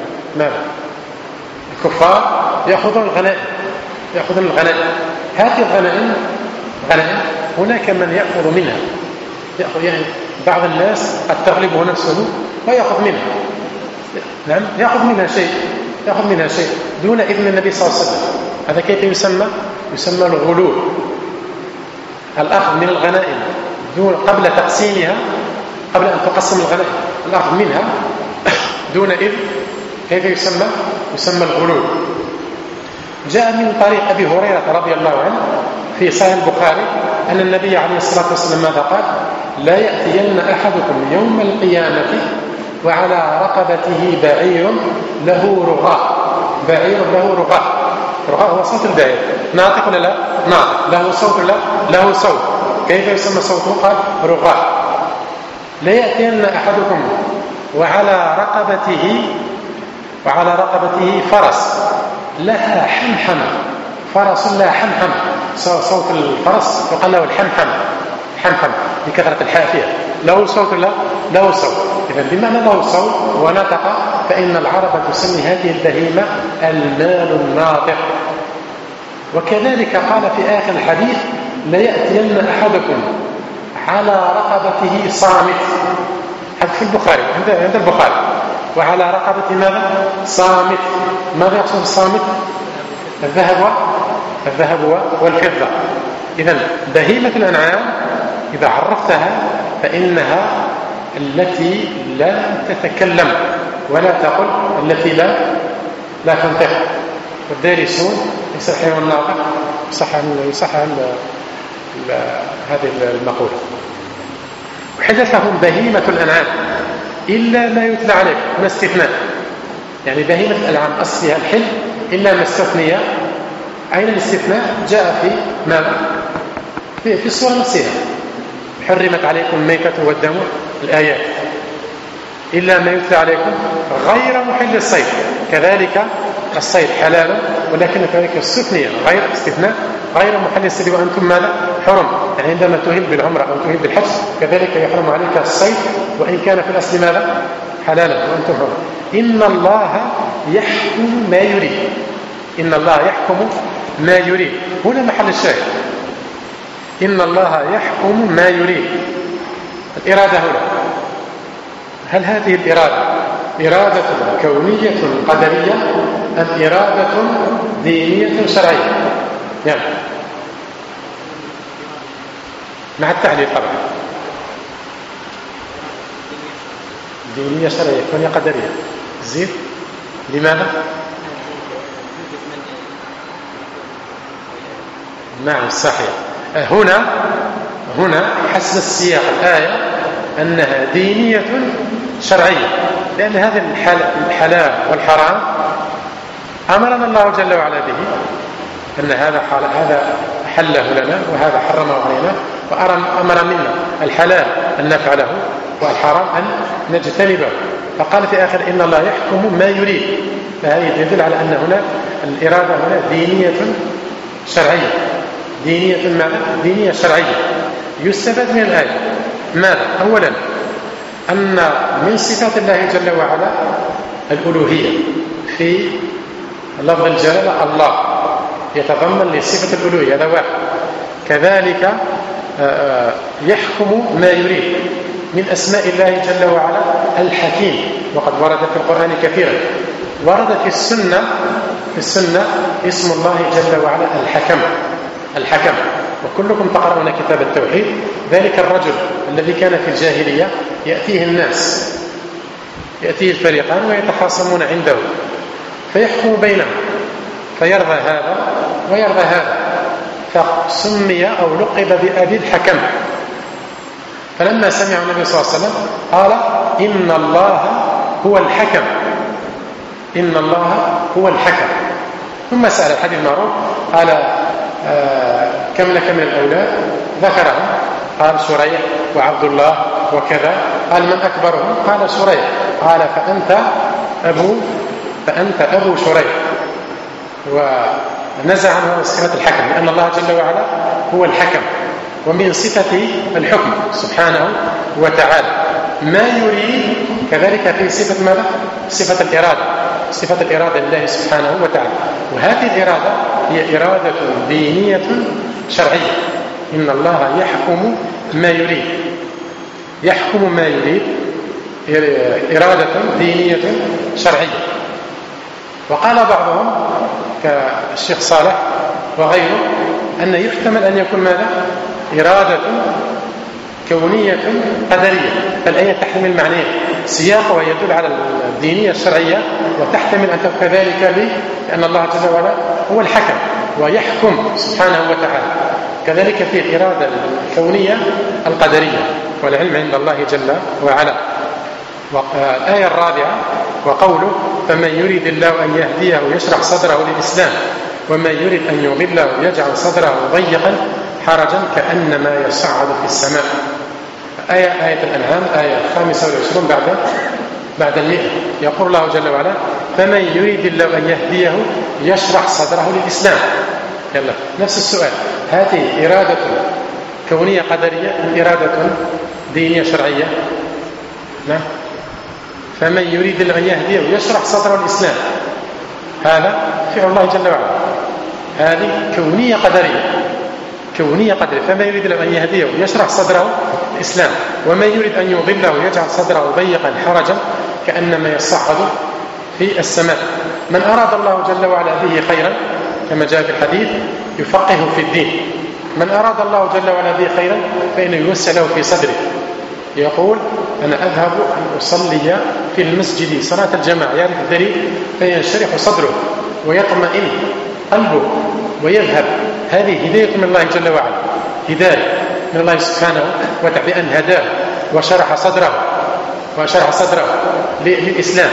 الكفار يأخذون الغنائم. هذه الغنائم هناك من يأخذ منها، يعني بعض الناس قد تغلبه نفسه ويأخذ منها. نعم يأخذ منها شيء دون إذن النبي صلى الله عليه وسلم. هذا كيف يسمى الغلول، الأخذ من الغنائم قبل تقسيمها، قبل أن تقسم الغنائم الأخذ منها دون إذن. كيف يسمى الغلول. جاء من طريق أبي هريرة رضي الله عنه في صحيح البخاري أن النبي عليه الصلاة والسلام ماذا قال؟ لا يأتين أحدكم يوم القيامة وعلى رقبته بعير له رغاء. رغاء هو صوت البعير، ناطق ولا لا؟ ناطق. له صوت ولا له صوت؟ كيف يسمى صوته؟ قال رغاء. لا يأتين أحدكم وعلى رقبته فرس لها حمحمة. فرس لها حمحمة، صوت الفرس يقال له الحمحمة بكثرة الحافية. له صوت لا له صوت. إذن بمعنى له صوت ونطق، فإن العرب تسمي هذه البهيمة المال الناطق. وكذلك قال في آخر الحديث لا يأتين أحدكم على رقبته صامت. هذا في البخاري، عند البخاري. وعلى رقبته ماذا؟ صامت. ماذا يقصد الصامت؟ الذهب والفضة. إذن بهيمة الأنعام إذا عرفتها فإنها التي لا تتكلم ولا تقل، التي لا تنطق. والدارسون يصححون الناطق، يصحح هذه المقولة. وحدثهم بهيمة الأنعام إلا ما يتلى عليك، ما استثناء. يعني بهيمة الأنعام أصلها الحل إلا ما استثنية. أين الاستثناء؟ جاء في ماذا؟ في السورة نفسها. حرمت عليكم الميتة والدم، الآيات. إلا ما يتلى عليكم غير محل الصيد. كذلك الصيد حلال، ولكن كذلك استثنية غير استثناء غير محل الصيد وأنتم ماذا؟ حرم. يعني عندما تهل بالعمرة أو تهل بالحج كذلك يحرم عليك الصيد، وإن كان في الأصل ماذا؟ حلالا وأنتم حرم. إن الله يحكم ما يريد. إن الله يحكم ما يريد. هنا محل الشاهد. إن الله يحكم ما يريد. الإرادة هنا، هل هذه الإرادة إرادة كونية قدرية أم إرادة دينية شرعية؟ يعني مع التعليل طبعا. دينية شرعية كونية قدرية. زيد. لماذا؟ نعم صحيح. هنا حسب السياق الآية أنها دينية شرعية، لأن هذا الحلال والحرام أمرنا الله جل وعلا به، أن هذا حله لنا وهذا حرمه علينا، وأمر منا الحلال أن نفعله والحرام أن نجتنبه. فقال في آخر إن الله يحكم ما يريد. فهذا يدل على أن هنا الإرادة هنا دينية شرعية. دينية شرعية. يستفاد من الآية ماذا؟ أولا أن من صفات الله جل وعلا الألوهية. في لفظ الجلالة الله يتضمن لصفة الألوهية، هذا واحد. كذلك يحكم ما يريد. من أسماء الله جل وعلا الحكيم، وقد ورد في القرآن كثيرا. ورد في السنة اسم الله جل وعلا الحكم. وكلكم تقرؤون كتاب التوحيد. ذلك الرجل الذي كان في الجاهلية يأتيه الناس، يأتيه الفريقان ويتخاصمون عنده فيحكم بينهم، فيرضى هذا ويرضى هذا، فسمي أو لقب بأبي الحكم. فلما سمع النبي صلى الله عليه وسلم قال إن الله هو الحكم، إن الله هو الحكم. ثم سأل الحديث المعروف قال كم لك من الأولاد؟ ذكرهم، قال شريح وعبد الله وكذا. قال من أكبرهم؟ قال شريح. قال فأنت أبو شريح. ونزع عنه صفة الحكم، لأن الله جل وعلا هو الحكم، ومن صفة الحكم سبحانه وتعالى ما يريد. كذلك في صفة ماذا؟ صفة الإرادة، صفة الإرادة لله سبحانه وتعالى. وهذه الإرادة هي إرادة دينية شرعية. إن الله يحكم ما يريد، يحكم ما يريد، إرادة دينية شرعية. وقال بعضهم كالشيخ صالح وغيره أن يحتمل أن يكون ماذا؟ إرادة كونية قدرية. فالآية تحتمل معنيين، سياقها يدل على الدينية الشرعية، وتحتمل أن تكون كذلك لأن الله جل وعلا هو الحكم ويحكم سبحانه وتعالى. كذلك في الإرادة الكونية القدرية، والعلم عند الله جل وعلا. الآية الرابعة وقوله فمن يريد الله أن يهديه يشرح صدره للإسلام ومن يريد أن يضله يجعل صدره ضيقا حرجا كأنما يصعد في السماء. آية الأنعام آية 25 بعد 100. يقول الله جل وعلا فمن يريد الله أن يهديه يشرح صدره للإسلام. يلا نفس السؤال، هذه إرادة كونية قدرية أم إرادة دينية شرعية؟ نعم. فمن يريد الله أن يهديه يشرح صدره للإسلام، هذا فعل الله جل وعلا، هذه كونية قدرية، كونية قدرية. فمن يريد الله أن يهديه يشرح صدره الإسلام ومن يريد أن يضله يجعل صدره ضيقا حرجا كأنما يصعد في السماء. من أراد الله جل وعلا به خيرا كما جاء في الحديث يفقهه في الدين. من أراد الله جل وعلا به خيرا فإنه يوسع له في صدره، يقول أنا أذهب أن أصلي في المسجد صلاة الجماعة، يعرف الدليل فينشرح صدره ويطمئن قلبه ويذهب. هذه هداية من الله جل وعلا، هداية من الله سبحانه وتعالى بأن هداه وشرح صدره للإسلام.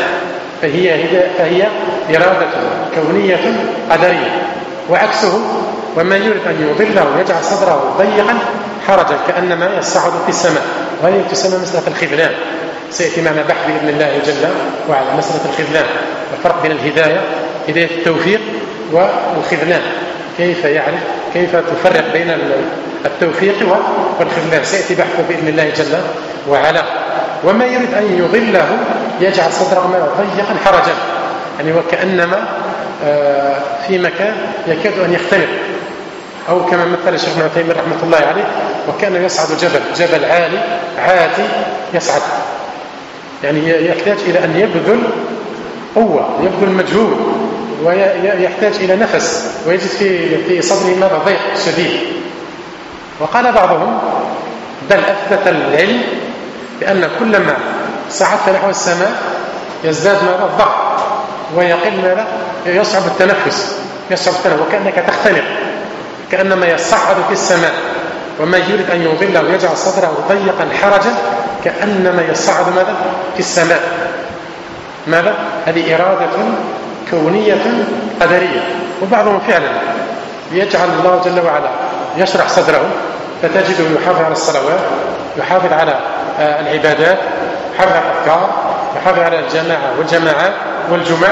فهي إرادة كونية قدرية. وعكسه ومن يريد أن يضله يجعل صدره ضيقا حرجا كأنما يصعد في السماء. وهذه تسمى مسألة الخذلان، سيأتي معنا بحث بإذن الله جل وعلا مسألة الخذلان، الفرق بين الهداية، هداية التوفيق والخذلان، كيف يعرف، كيف تفرق بين التوفيق والخذلان، سيأتي بحث بإذن الله جل وعلا. وما يريد أن يضله يجعل صدره ضيقا حرجا، يعني وكأنما في مكان يكاد أن يختنق، أو كما مثل الشيخ ابن عثيمين رحمة الله عليه وكأنه يصعد جبل عالي عاتي يصعد، يعني يحتاج إلى أن يبذل قوة، يبذل مجهود، ويحتاج إلى نفس، ويجد في صدره ماذا؟ ضيق شديد. وقال بعضهم بل أثبت العلم بأن كلما صعدت نحو السماء يزداد ماذا؟ الضغط ويقل ماذا؟ يصعب التنفس، وكأنك تختنق، كأنما يصعد في السماء. وما يريد أن يضله ويجعل صدره ضيقا حرجا كأنما يصعد ماذا؟ في السماء. ماذا؟ هذه إرادة كونية قدرية. وبعضهم فعلا يجعل الله جل وعلا يشرح صدره، فتجده يحافظ على الصلوات، يحافظ على العبادات، يحافظ على الأذكار، يحافظ على الجماعة والجماعات والجمع،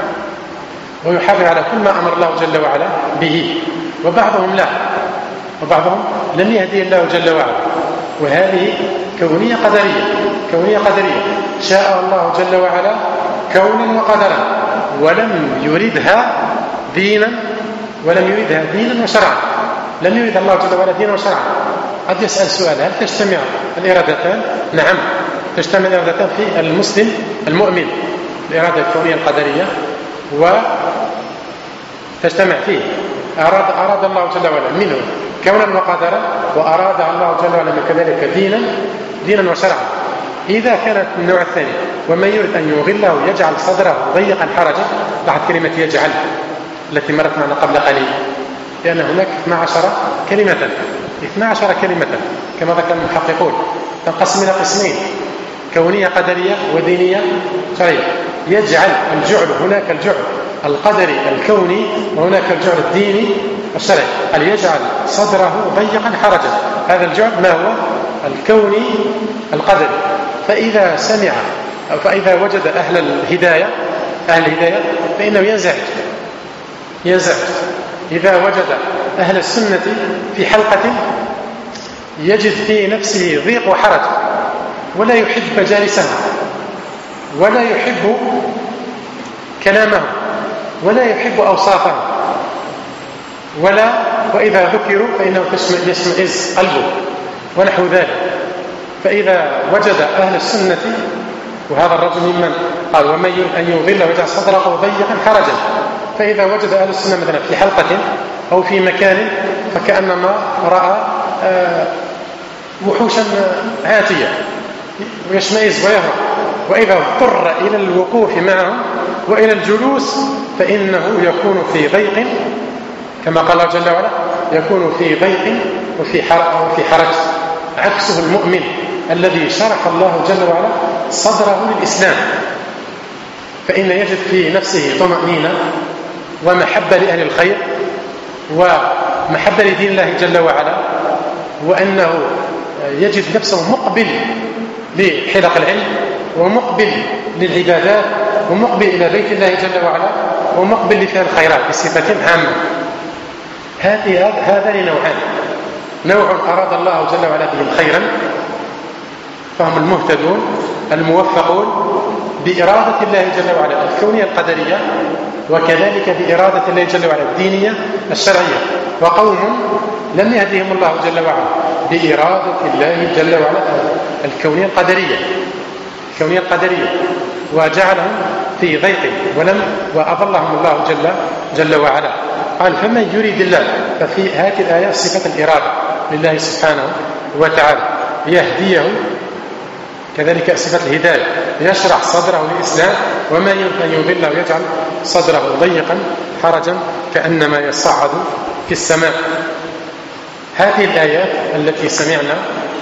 ويحافظ على كل ما أمر الله جل وعلا به. وبعضهم لا، وبعضهم لم يهدي الله جل وعلا، وهذه كونية قدرية شاء الله جل وعلا كونا وقدرا، ولم يردها دينا وشرعا. لم يرد الله جل وعلا دينا وشرعا. قد يسأل سؤال: هل تجتمع الإرادتان؟ نعم، تجتمع الإرادتان في المسلم المؤمن، الإرادة الكونية القدرية، وتجتمع فيه أراد الله جل وعلا منه كونا وقدرا، وأراد الله جل وعلا كذلك دينا وشرعا. إذا كانت النوع الثاني ومن يريد أن يغله يجعل صدره ضيقا حرجا، بعد كلمة يجعل التي مرت معنا قبل قليل، لأن هناك 12 كلمة كما ذكر المحققون، تنقسم إلى قسمين: كونية قدرية ودينية شرعية. يجعل الجعل، هناك الجعل القدري الكوني وهناك الجعل الديني الشرعي. هل يجعل صدره ضيقا حرجا، هذا الجعل ما هو؟ الكوني القدري. فإذا وجد أهل الهداية فإنه ينزعج. إذا وجد أهل السنة في حلقة يجد في نفسه ضيق وحرج، ولا يحب مجالسهم، ولا يحب كلامهم، ولا يحب أوصافهم، وإذا ذكروا فإنه يشمئز قلبه ونحو ذلك. فإذا وجد أهل السنة، وهذا الرجل ممن قال ومن يريد أن يضله ويجعل صدره ضيقا حرجا، فإذا وجد أهل السنة مثلا في حلقة أو في مكان فكأنما رأى وحوشا آتية ويشمئز ويهرب، وإذا اضطر إلى الوقوف معهم وإلى الجلوس فإنه يكون في ضيق، كما قال الله جل وعلا: يكون في ضيق وفي حرج. عكسه المؤمن الذي شرح الله جل وعلا صدره للإسلام، فإن يجد في نفسه طمأنينة ومحبة لأهل الخير ومحبة لدين الله جل وعلا، وأنه يجد نفسه مقبل لحلق العلم، ومقبل للعبادات، ومقبل إلى بيت الله جل وعلا، ومقبل لفعل الخيرات بصفة عامة. هذان نوعان: نوع أراد الله جل وعلا بهم خيرا فهم المهتدون الموفقون بإرادة الله جل وعلا الكونية القدرية، وكذلك بإرادة الله جل وعلا الدينية الشرعية. وقوم لم يهديهم الله جل وعلا بإرادة الله جل وعلا الكونية القدرية وجعلهم في ضيق وأضلهم الله جل وعلا. قال: فمن يريد الله، ففي هذه الآية صفة الإرادة لله سبحانه وتعالى، يهديه، كذلك صفة الهداية، يشرح صدره للإسلام، ومن يريد أن يضله يجعل صدره ضيقا حرجا كأنما يصعد في السماء. هذه الآيات التي سمعنا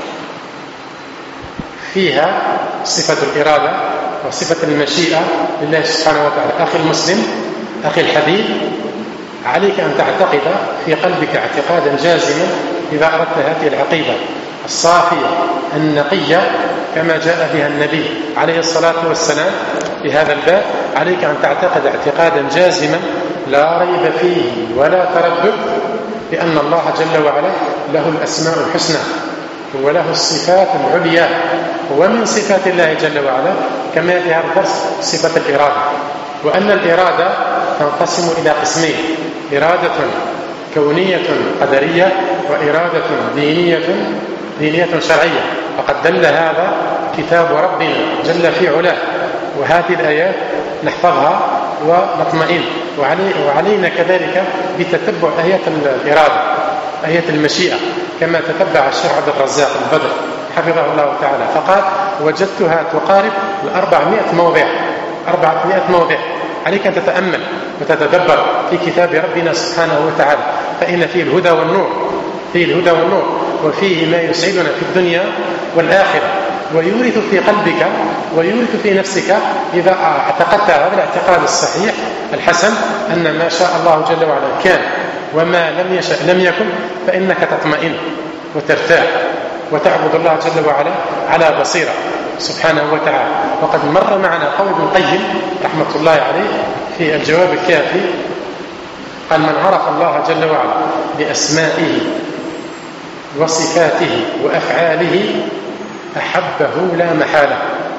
فيها صفة الإرادة وصفة المشيئة لله سبحانه وتعالى. أخي المسلم، أخي الحبيب، عليك أن تعتقد في قلبك اعتقادا جازما إذا أردت هذه العقيدة الصافية النقية كما جاء بها النبي عليه الصلاة والسلام في هذا الباب. عليك أن تعتقد اعتقادا جازما لا ريب فيه ولا تردد بأن الله جل وعلا له الأسماء الحسنى وله الصفات العليا، ومن صفات الله جل وعلا كما في هذا الدرس صفة الإرادة، وأن الإرادة تنقسم إلى قسمين: إرادة كونية قدرية، وإرادة دينية شرعية. وقد دل هذا كتاب ربنا جل في علاه، وهذه الآيات نحفظها ونطمئن. وعلينا كذلك بتتبع آيات الإرادة، آيات المشيئة، كما تتبع الشيخ عبد الرزاق البدر حفظه الله تعالى، فقال: وجدتها تقارب 400 موضع. عليك أن تتأمل وتتدبر في كتاب ربنا سبحانه وتعالى، فإن فيه الهدى والنور، وفيه ما يسعدنا في الدنيا والآخرة، ويورث في قلبك ويورث في نفسك إذا اعتقدت هذا الاعتقاد الصحيح الحسن أن ما شاء الله جل وعلا كان، وما لم يشأ لم يكن، فإنك تطمئن وترتاح وتعبد الله جل وعلا على بصيرة سبحانه وتعالى. وقد مر معنا قول ابن القيم رحمة الله عليه في الجواب الكافي، قال: من عرف الله جل وعلا بأسمائه وصفاته وأفعاله أحبه لا محالة.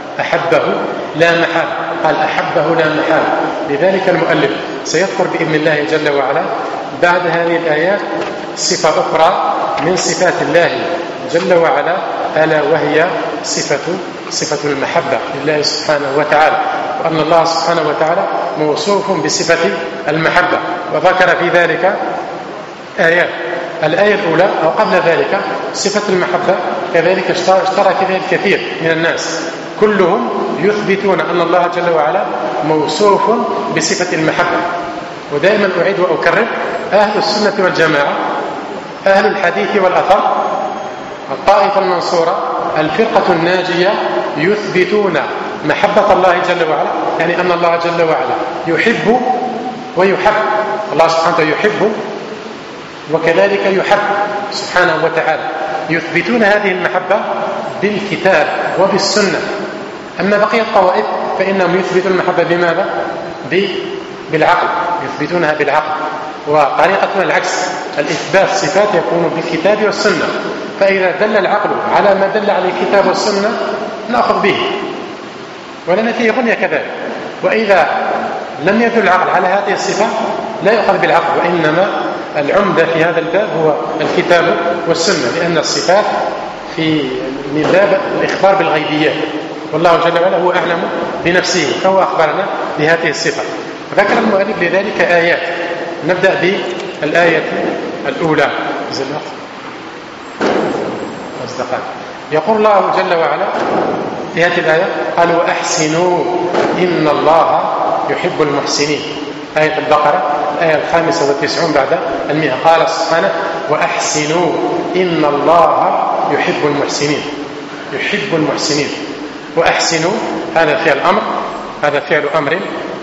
قال: أحبه لا محالة. لذلك المؤلف سيذكر بإذن الله جل وعلا بعد هذه الآيات صفة أخرى من صفات الله جل وعلا، ألا وهي صفة المحبة لله سبحانه وتعالى، وأن الله سبحانه وتعالى موصوف بصفة المحبة، وذكر في ذلك آيات. الآية الأولى أو قبل ذلك صفة المحبة كذلك اشترك فيها الكثير من الناس، كلهم يثبتون أن الله جل وعلا موصوف بصفة المحبة. ودائما أعيد وأكرر، أهل السنة والجماعة، أهل الحديث والأثر، الطائفة المنصورة، الفرقة الناجية، يثبتون محبة الله جل وعلا، يعني أن الله جل وعلا يحب ويحب. الله سبحانه وتعالى يحب وكذلك يحب سبحانه وتعالى. يثبتون هذه المحبة بالكتاب وبالسنة. أما بقية الطوائف فإنهم يثبتون المحبة بماذا؟ بالعقل، يثبتونها بالعقل. وطريقتنا العكس، الإثبات صفات يكون بالكتاب والسنة. فإذا دل العقل على ما دل عليه الكتاب والسنة نأخذ به ولا نتيه غنية كذلك. وإذا لم يدل العقل على هذه الصفة لا يؤخذ بالعقل، وإنما العمدة في هذا الباب هو الكتاب والسنة، لأن الصفات من باب الإخبار بالغيبيات، والله جل وعلا هو أعلم بنفسه فهو أخبرنا بهذه الصفة. ذكر المؤلف لذلك آيات. نبدأ بالآية الأولى. يقول الله جل وعلا في هذه الآية قال وأحسنوا إن الله يحب المحسنين. آية البقرة الآية 95 بعد 100. قال سبحانه وأحسنوا إن الله يحب المحسنين. يحب المحسنين. وأحسنوا هذا فعل أمر، هذا فعل أمر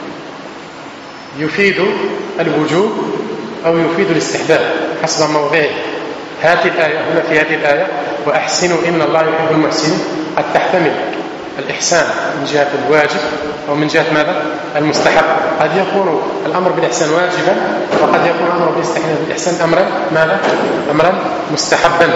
يفيد الوجوب أو يفيد الاستحباب حسب موضعه. هذه الآية هنا في هذه الآية وأحسنوا إن الله يحب المحسنين قد تحتمل الإحسان من جهة الواجب أو من جهة ماذا؟ المستحب. قد يكون الأمر بالإحسان واجبا وقد يكون الأمر بالإحسان أمرا ماذا؟ أمرا مستحبا.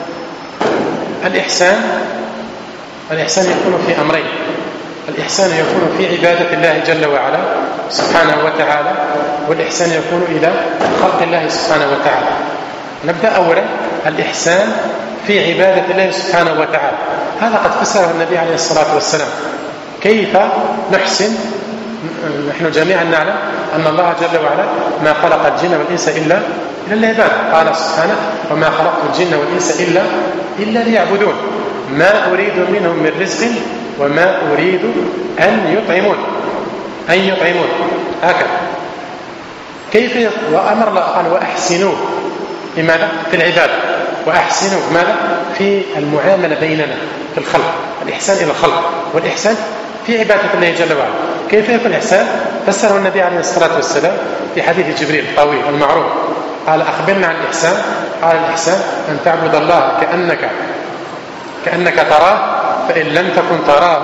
الإحسان يكون في أمرين. الإحسان يكون في عبادة الله جل وعلا سبحانه وتعالى، والإحسان يكون إلى خلق الله سبحانه وتعالى. نبدأ أولا الإحسان في عبادة الله سبحانه وتعالى. هذا قد فسره النبي عليه الصلاة والسلام. كيف نحسن؟ نحن جميعا نعلم أن الله جل وعلا ما خلق الجن والإنس إلا العبادة. قال سبحانه وما خلقت الجن والإنس إلا ليعبدون ما أريد منهم من رزق وما أريد أن يطعمون هكذا. كيف؟ وأمر الله قال وأحسنوا لماذا؟ في العبادة. وأحسنوا ماذا؟ في المعاملة بيننا في الخلق. الإحسان إلى الخلق والإحسان في عبادة الله جل وعلا. كيف يكون الإحسان؟ فسره النبي عليه الصلاة والسلام في حديث جبريل الطويل المعروف. قال أخبرنا عن الإحسان. قال الإحسان أن تعبد الله كأنك تراه فإن لم تكن تراه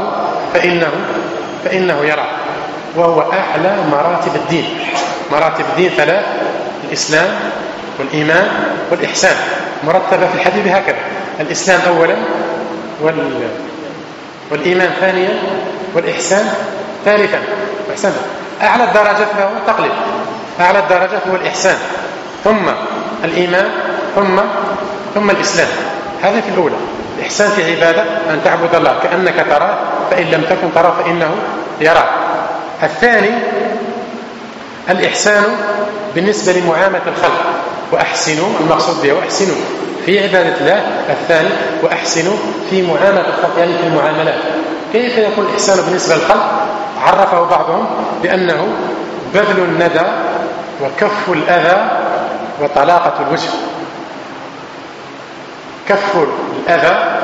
فإنه يراك. وهو أعلى مراتب الدين. مراتب الدين 3: الإسلام والإيمان والإحسان، مرتبة في الحديث هكذا: الإسلام أولا والإيمان ثانيا والإحسان ثالثا. أعلى الدرجات هو التقليد، أعلى الدرجات هو الإحسان، ثم الإيمان، ثم الإسلام. هذا في الأولى. الإحسان في عبادة أن تعبد الله كأنك تراه فإن لم تكن تراه فإنه يراك. الثاني الإحسان بالنسبة لمعاملة الخلق. وأحسنوا المقصود به وأحسنوا في عبادة الله. الثاني وأحسنوا في معاملة الخلق، يعني في المعاملات. كيف يكون الإحسان بالنسبة للخلق؟ عرفه بعضهم بأنه بذل الندى وكف الأذى وطلاقة الوجه. كف الأذى،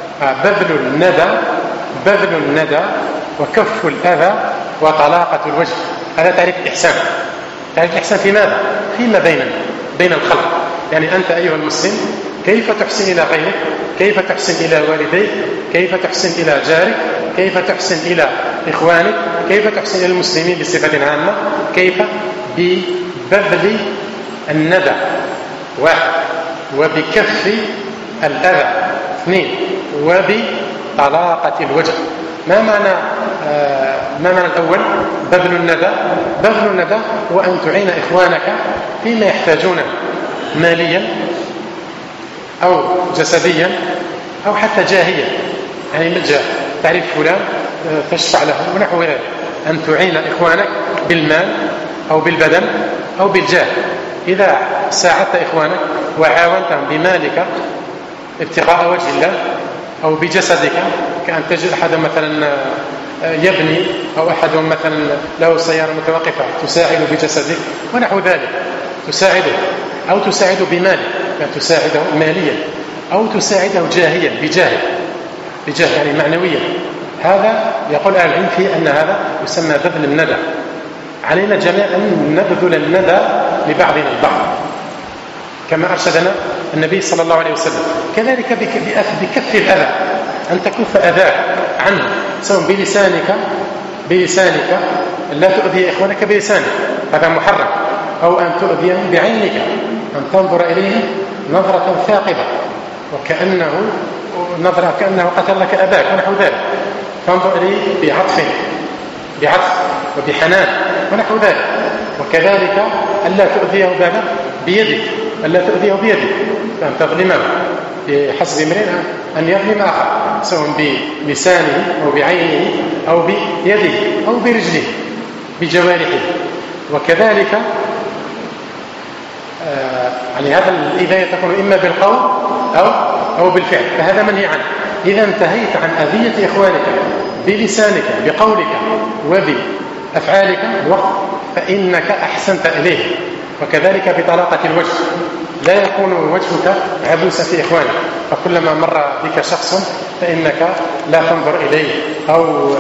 بذل الندى وكف الأذى وطلاقة الوجه. هذا تعريف الإحسان. تعريف الإحسان في ماذا؟ فيما بين الخلق. يعني أنت أيها المسلم كيف تحسن إلى غيرك؟ كيف تحسن إلى والديك؟ كيف تحسن إلى جارك؟ كيف تحسن إلى إخوانك؟ كيف تحسن إلى المسلمين بصفة عامة؟ كيف؟ ببذل الندى 1، وبكف الأذى 2، وبطلاقة الوجه. ما معنى الأول؟ بذل الندى هو أن تعين إخوانك فيما يحتاجونه ماليا أو جسديا أو حتى جاهيا، يعني مجاه تعريف فلان تشفع له ونحو ذلك. أن تعين إخوانك بالمال أو بالبدن أو بالجاه. إذا ساعدت إخوانك وعاونتهم بمالك ابتغاء وجه الله أو بجسدك، كأن تجد أحد مثلا يبني أو أحد مثلا له سيارة متوقفة تساعد بجسدك ونحو ذلك، تساعده أو تساعده بمالك، يعني تساعده ماليا أو تساعده جاهيا بجاه يعني معنويا. هذا يقول أهل العلم فيه أن هذا يسمى بذل الندى. علينا جميعا أن نبذل الندى لبعضنا البعض كما أرشدنا النبي صلى الله عليه وسلم. كذلك بكف الأذى، أن تكف أذاك عنه، سواء بلسانك لا تؤذي إخوانك بلسانك، هذا محرم، أو أن تؤذيهم بعينك، أن تنظر إليهم نظرة ثاقبة كأنه قتل لك أباك ونحو ذلك، تنظر إليه بعطف وبحنان ونحو ذلك. وكذلك ألا تؤذيه بيدك، فأن تظلمه بحسب امرئ أن يظلم آخر، سواء بلسانه أو بعينه أو بيده أو برجله بجوارحه. وكذلك يعني هذا الإذاية تكون إما بالقول أو بالفعل، فهذا منهي عنه. إذا انتهيت عن أذية إخوانك بلسانك بقولك وبأفعالك فإنك أحسنت إليه. وكذلك بطلاقة الوجه، لا يكون وجهك عبوسا في إخوانك، فكلما مر بك شخص فإنك لا تنظر إليه أو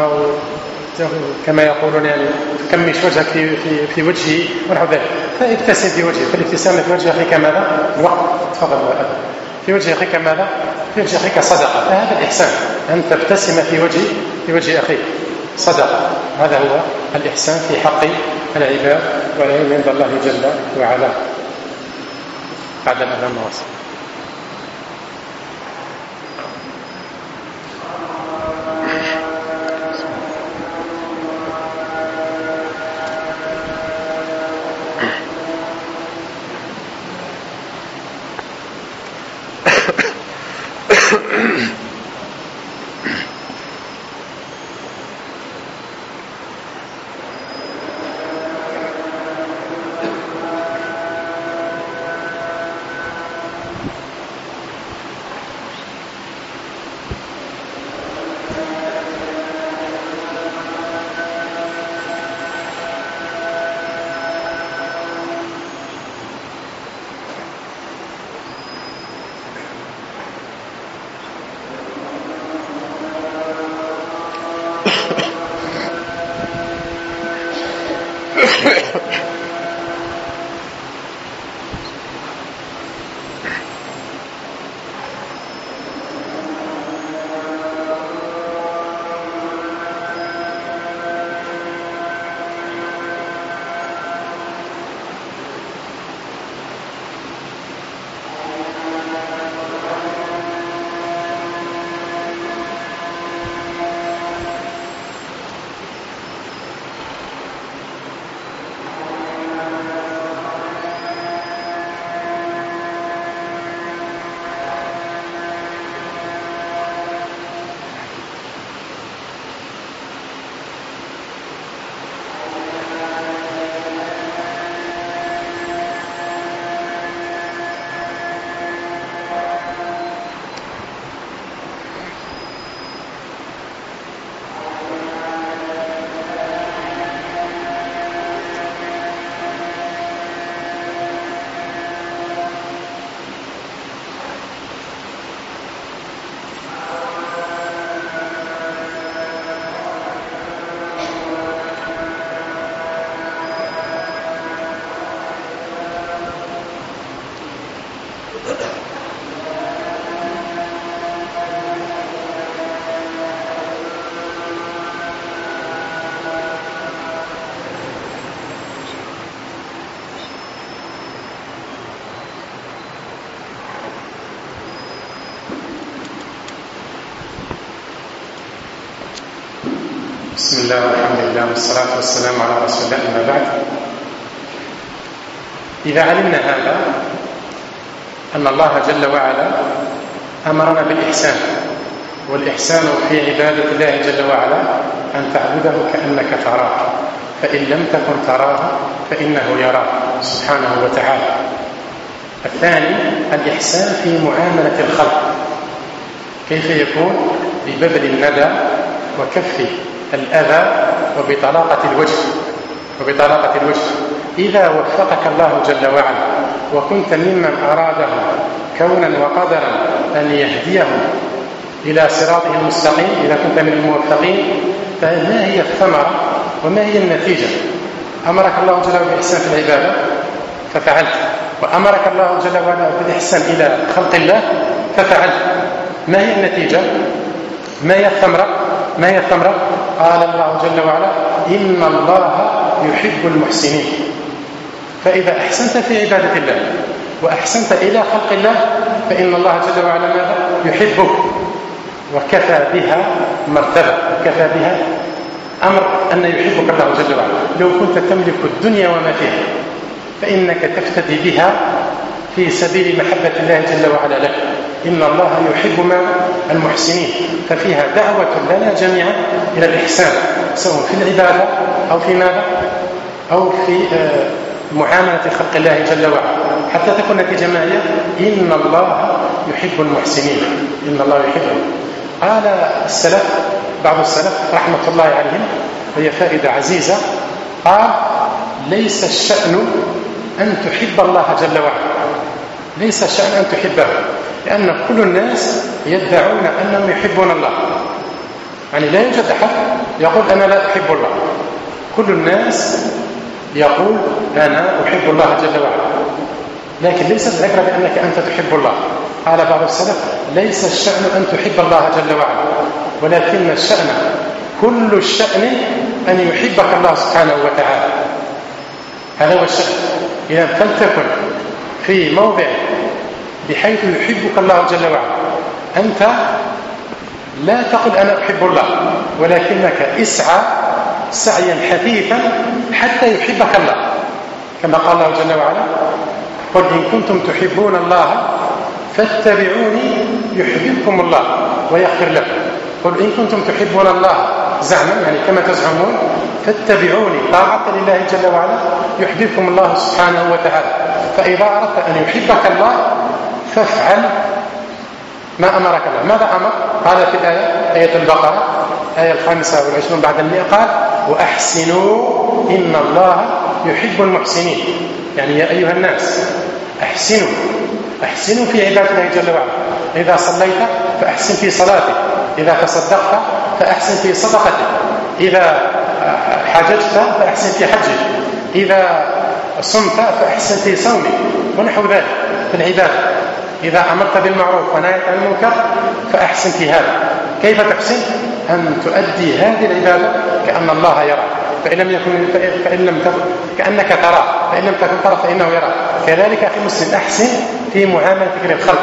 كما يقولون يعني تكمش وجهك في وجهه ونحو ذلك، فابتسم في وجهه. فالابتسامة في وجه أخيك ماذا؟ تفضل في وجه أخيك ماذا؟ في وجه أخيك صدقة. فهذا الإحسان، أن تبتسم في وجه أخيك صدقة. هذا هو الإحسان في حق العباد والعلم عند الله جل وعلا. بعد الأذان نواصل. بسم الله والحمد لله والصلاة والسلام على رسول الله. أما بعد، إذا علمنا هذا أن الله جل وعلا أمرنا بالإحسان، والإحسان في عبادة الله جل وعلا أن تعبده كأنك تراه، فإن لم تكن تراه فإنه يراك. سبحانه وتعالى. الثاني الإحسان في معاملة الخلق، كيف يكون ببذل الندى وكف الأذى وبطلاقة الوجه. إذا وفقك الله جل وعلا وكنت ممن أراده كونا وقدرا أن يهديهم إلى صراطه المستقيم، إذا كنت من الموفقين، فما هي الثمرة وما هي النتيجة؟ أمرك الله جل وعلا بالإحسان في العبادة ففعلت، وأمرك الله جل وعلا بالإحسان إلى خلق الله ففعلت. ما هي النتيجة؟ ما هي الثمرة؟ قال الله جل وعلا: إن الله يحب المحسنين. فإذا أحسنت في عبادة الله وأحسنت إلى خلق الله فإن الله جل وعلا ماذا؟ يحبك، وكفى بها مرتبة، وكفى بها أمر أن يحبك الله جل وعلا. لو كنت تملك الدنيا وما فيها فإنك تفتدي بها في سبيل محبة الله جل وعلا لك. إن الله يحب المحسنين. ففيها دعوة لنا جميعا إلى الإحسان، سواء في العبادة أو في ماذا؟ أو في معاملة خلق الله جل وعلا، حتى تكون نتيجة ما هي؟ إن الله يحب المحسنين. إن الله يحبهم. قال السلف، بعض السلف رحمة الله عليهم، وهي فائدة عزيزة، قال: ليس الشأن أن تحب الله جل وعلا، ليس الشأن أن تحبه، لأن كل الناس يدعون أنهم يحبون الله. يعني لا يوجد أحد يقول أنا لا أحب الله، كل الناس يقول أنا أحب الله جل وعلا، لكن ليست العبرة بأنك أنت تحب الله. قال بعض السلف: ليس الشأن أن تحب الله جل وعلا، ولكن الشأن كل الشأن أن يحبك الله سبحانه وتعالى. هذا هو الشأن. إذا فلتكن في موضع بحيث يحبك الله جل وعلا، أنت لا تقل أنا أحب الله، ولكنك اسعى سعيا حثيثا حتى يحبك الله، كما قال الله جل وعلا: قل إن كنتم تحبون الله فاتبعوني يحببكم الله ويغفر لكم. قل إن كنتم تحبون الله زعما، يعني كما تزعمون، فاتبعوني طاعة لله جل وعلا يحببكم الله سبحانه وتعالى. فإذا أردت أن يحبك الله فافعل ما أمرك الله. ماذا أمر؟ قال في آية البقرة، آية 25 بعد 100، قال: وأحسنوا إن الله يحب المحسنين. يعني يا أيها الناس أحسنوا في عبادة الله جل وعلا. إذا صليت فأحسن في صلاتك، إذا تصدقت فأحسن في صدقتك، إذا حججت فأحسن في حجك، إذا صمت فأحسن في صومك، ونحو ذلك في العبادة. إذا أمرت بالمعروف ونهيت عن المنكر فأحسن في هذا. كيف تحسن؟ أن تؤدي هذه العبادة كأن الله يرى، فإن لم تكن كأنك تراه، فإن لم تكن ترى فإنه يرى. كذلك أخي المسلم، أحسن في معاملتك للخلق،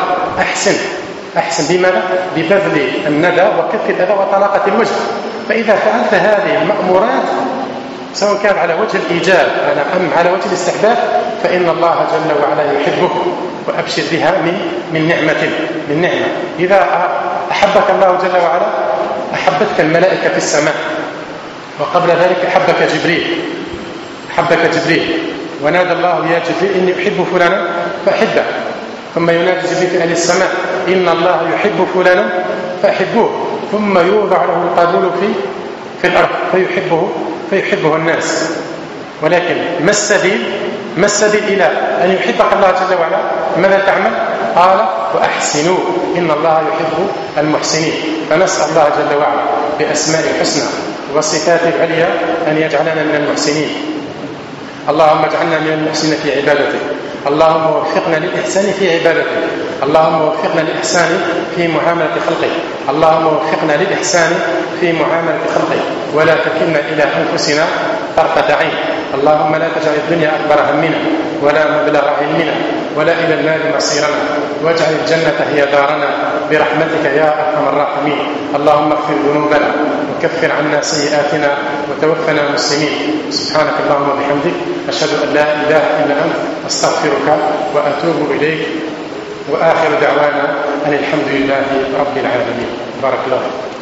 أحسن بماذا؟ ببذل الندى وكف الأذى وطلاقة الوجه. فإذا فعلت هذه المأمورات سواء كان على وجه الإيجاب أم على وجه الاستحباب فإن الله جل وعلا يحبك، وأبشر بها من نعمة. إذا أحبك الله جل وعلا أحبتك الملائكة في السماء، وقبل ذلك أحبك جبريل، ونادى الله: يا جبريل إني أحب فلانا فأحبه. ثم ينادي جبريل في أهل السماء: إن الله يحب فلانا فأحبوه. ثم يوضع له القبول في الأرض فيحبه الناس. ولكن ما السبيل إلى أن يحبك الله جل وعلا؟ ماذا تعمل؟ قال: وأحسنوا إن الله يحب المحسنين. فنسأل الله جل وعلا بأسماء الحسنى وصفاته العليا أن يجعلنا من المحسنين. اللهم اجعلنا من المحسنين في عبادتك. اللهم وفقنا للإحسان في عبادتك. اللهم وفقنا للإحسان في معاملة خلقك. اللهم وفقنا للإحسان في معاملة خلقك، ولا تكلنا إلى أنفسنا طرفة عين. اللهم لا تجعل الدنيا أكبر همنا ولا مبلغ علمنا ولا إلى النار مصيرنا، واجعل الجنة هي دارنا برحمتك يا أرحم الراحمين. اللهم اغفر ذنوبنا وكفر عنا سيئاتنا وتوفنا مسلمين. سبحانك اللهم وبحمدك، أشهد أن لا إله إلا أنت، أستغفرك وأتوب إليك. وآخر دعوانا أن الحمد لله رب العالمين. بارك الله.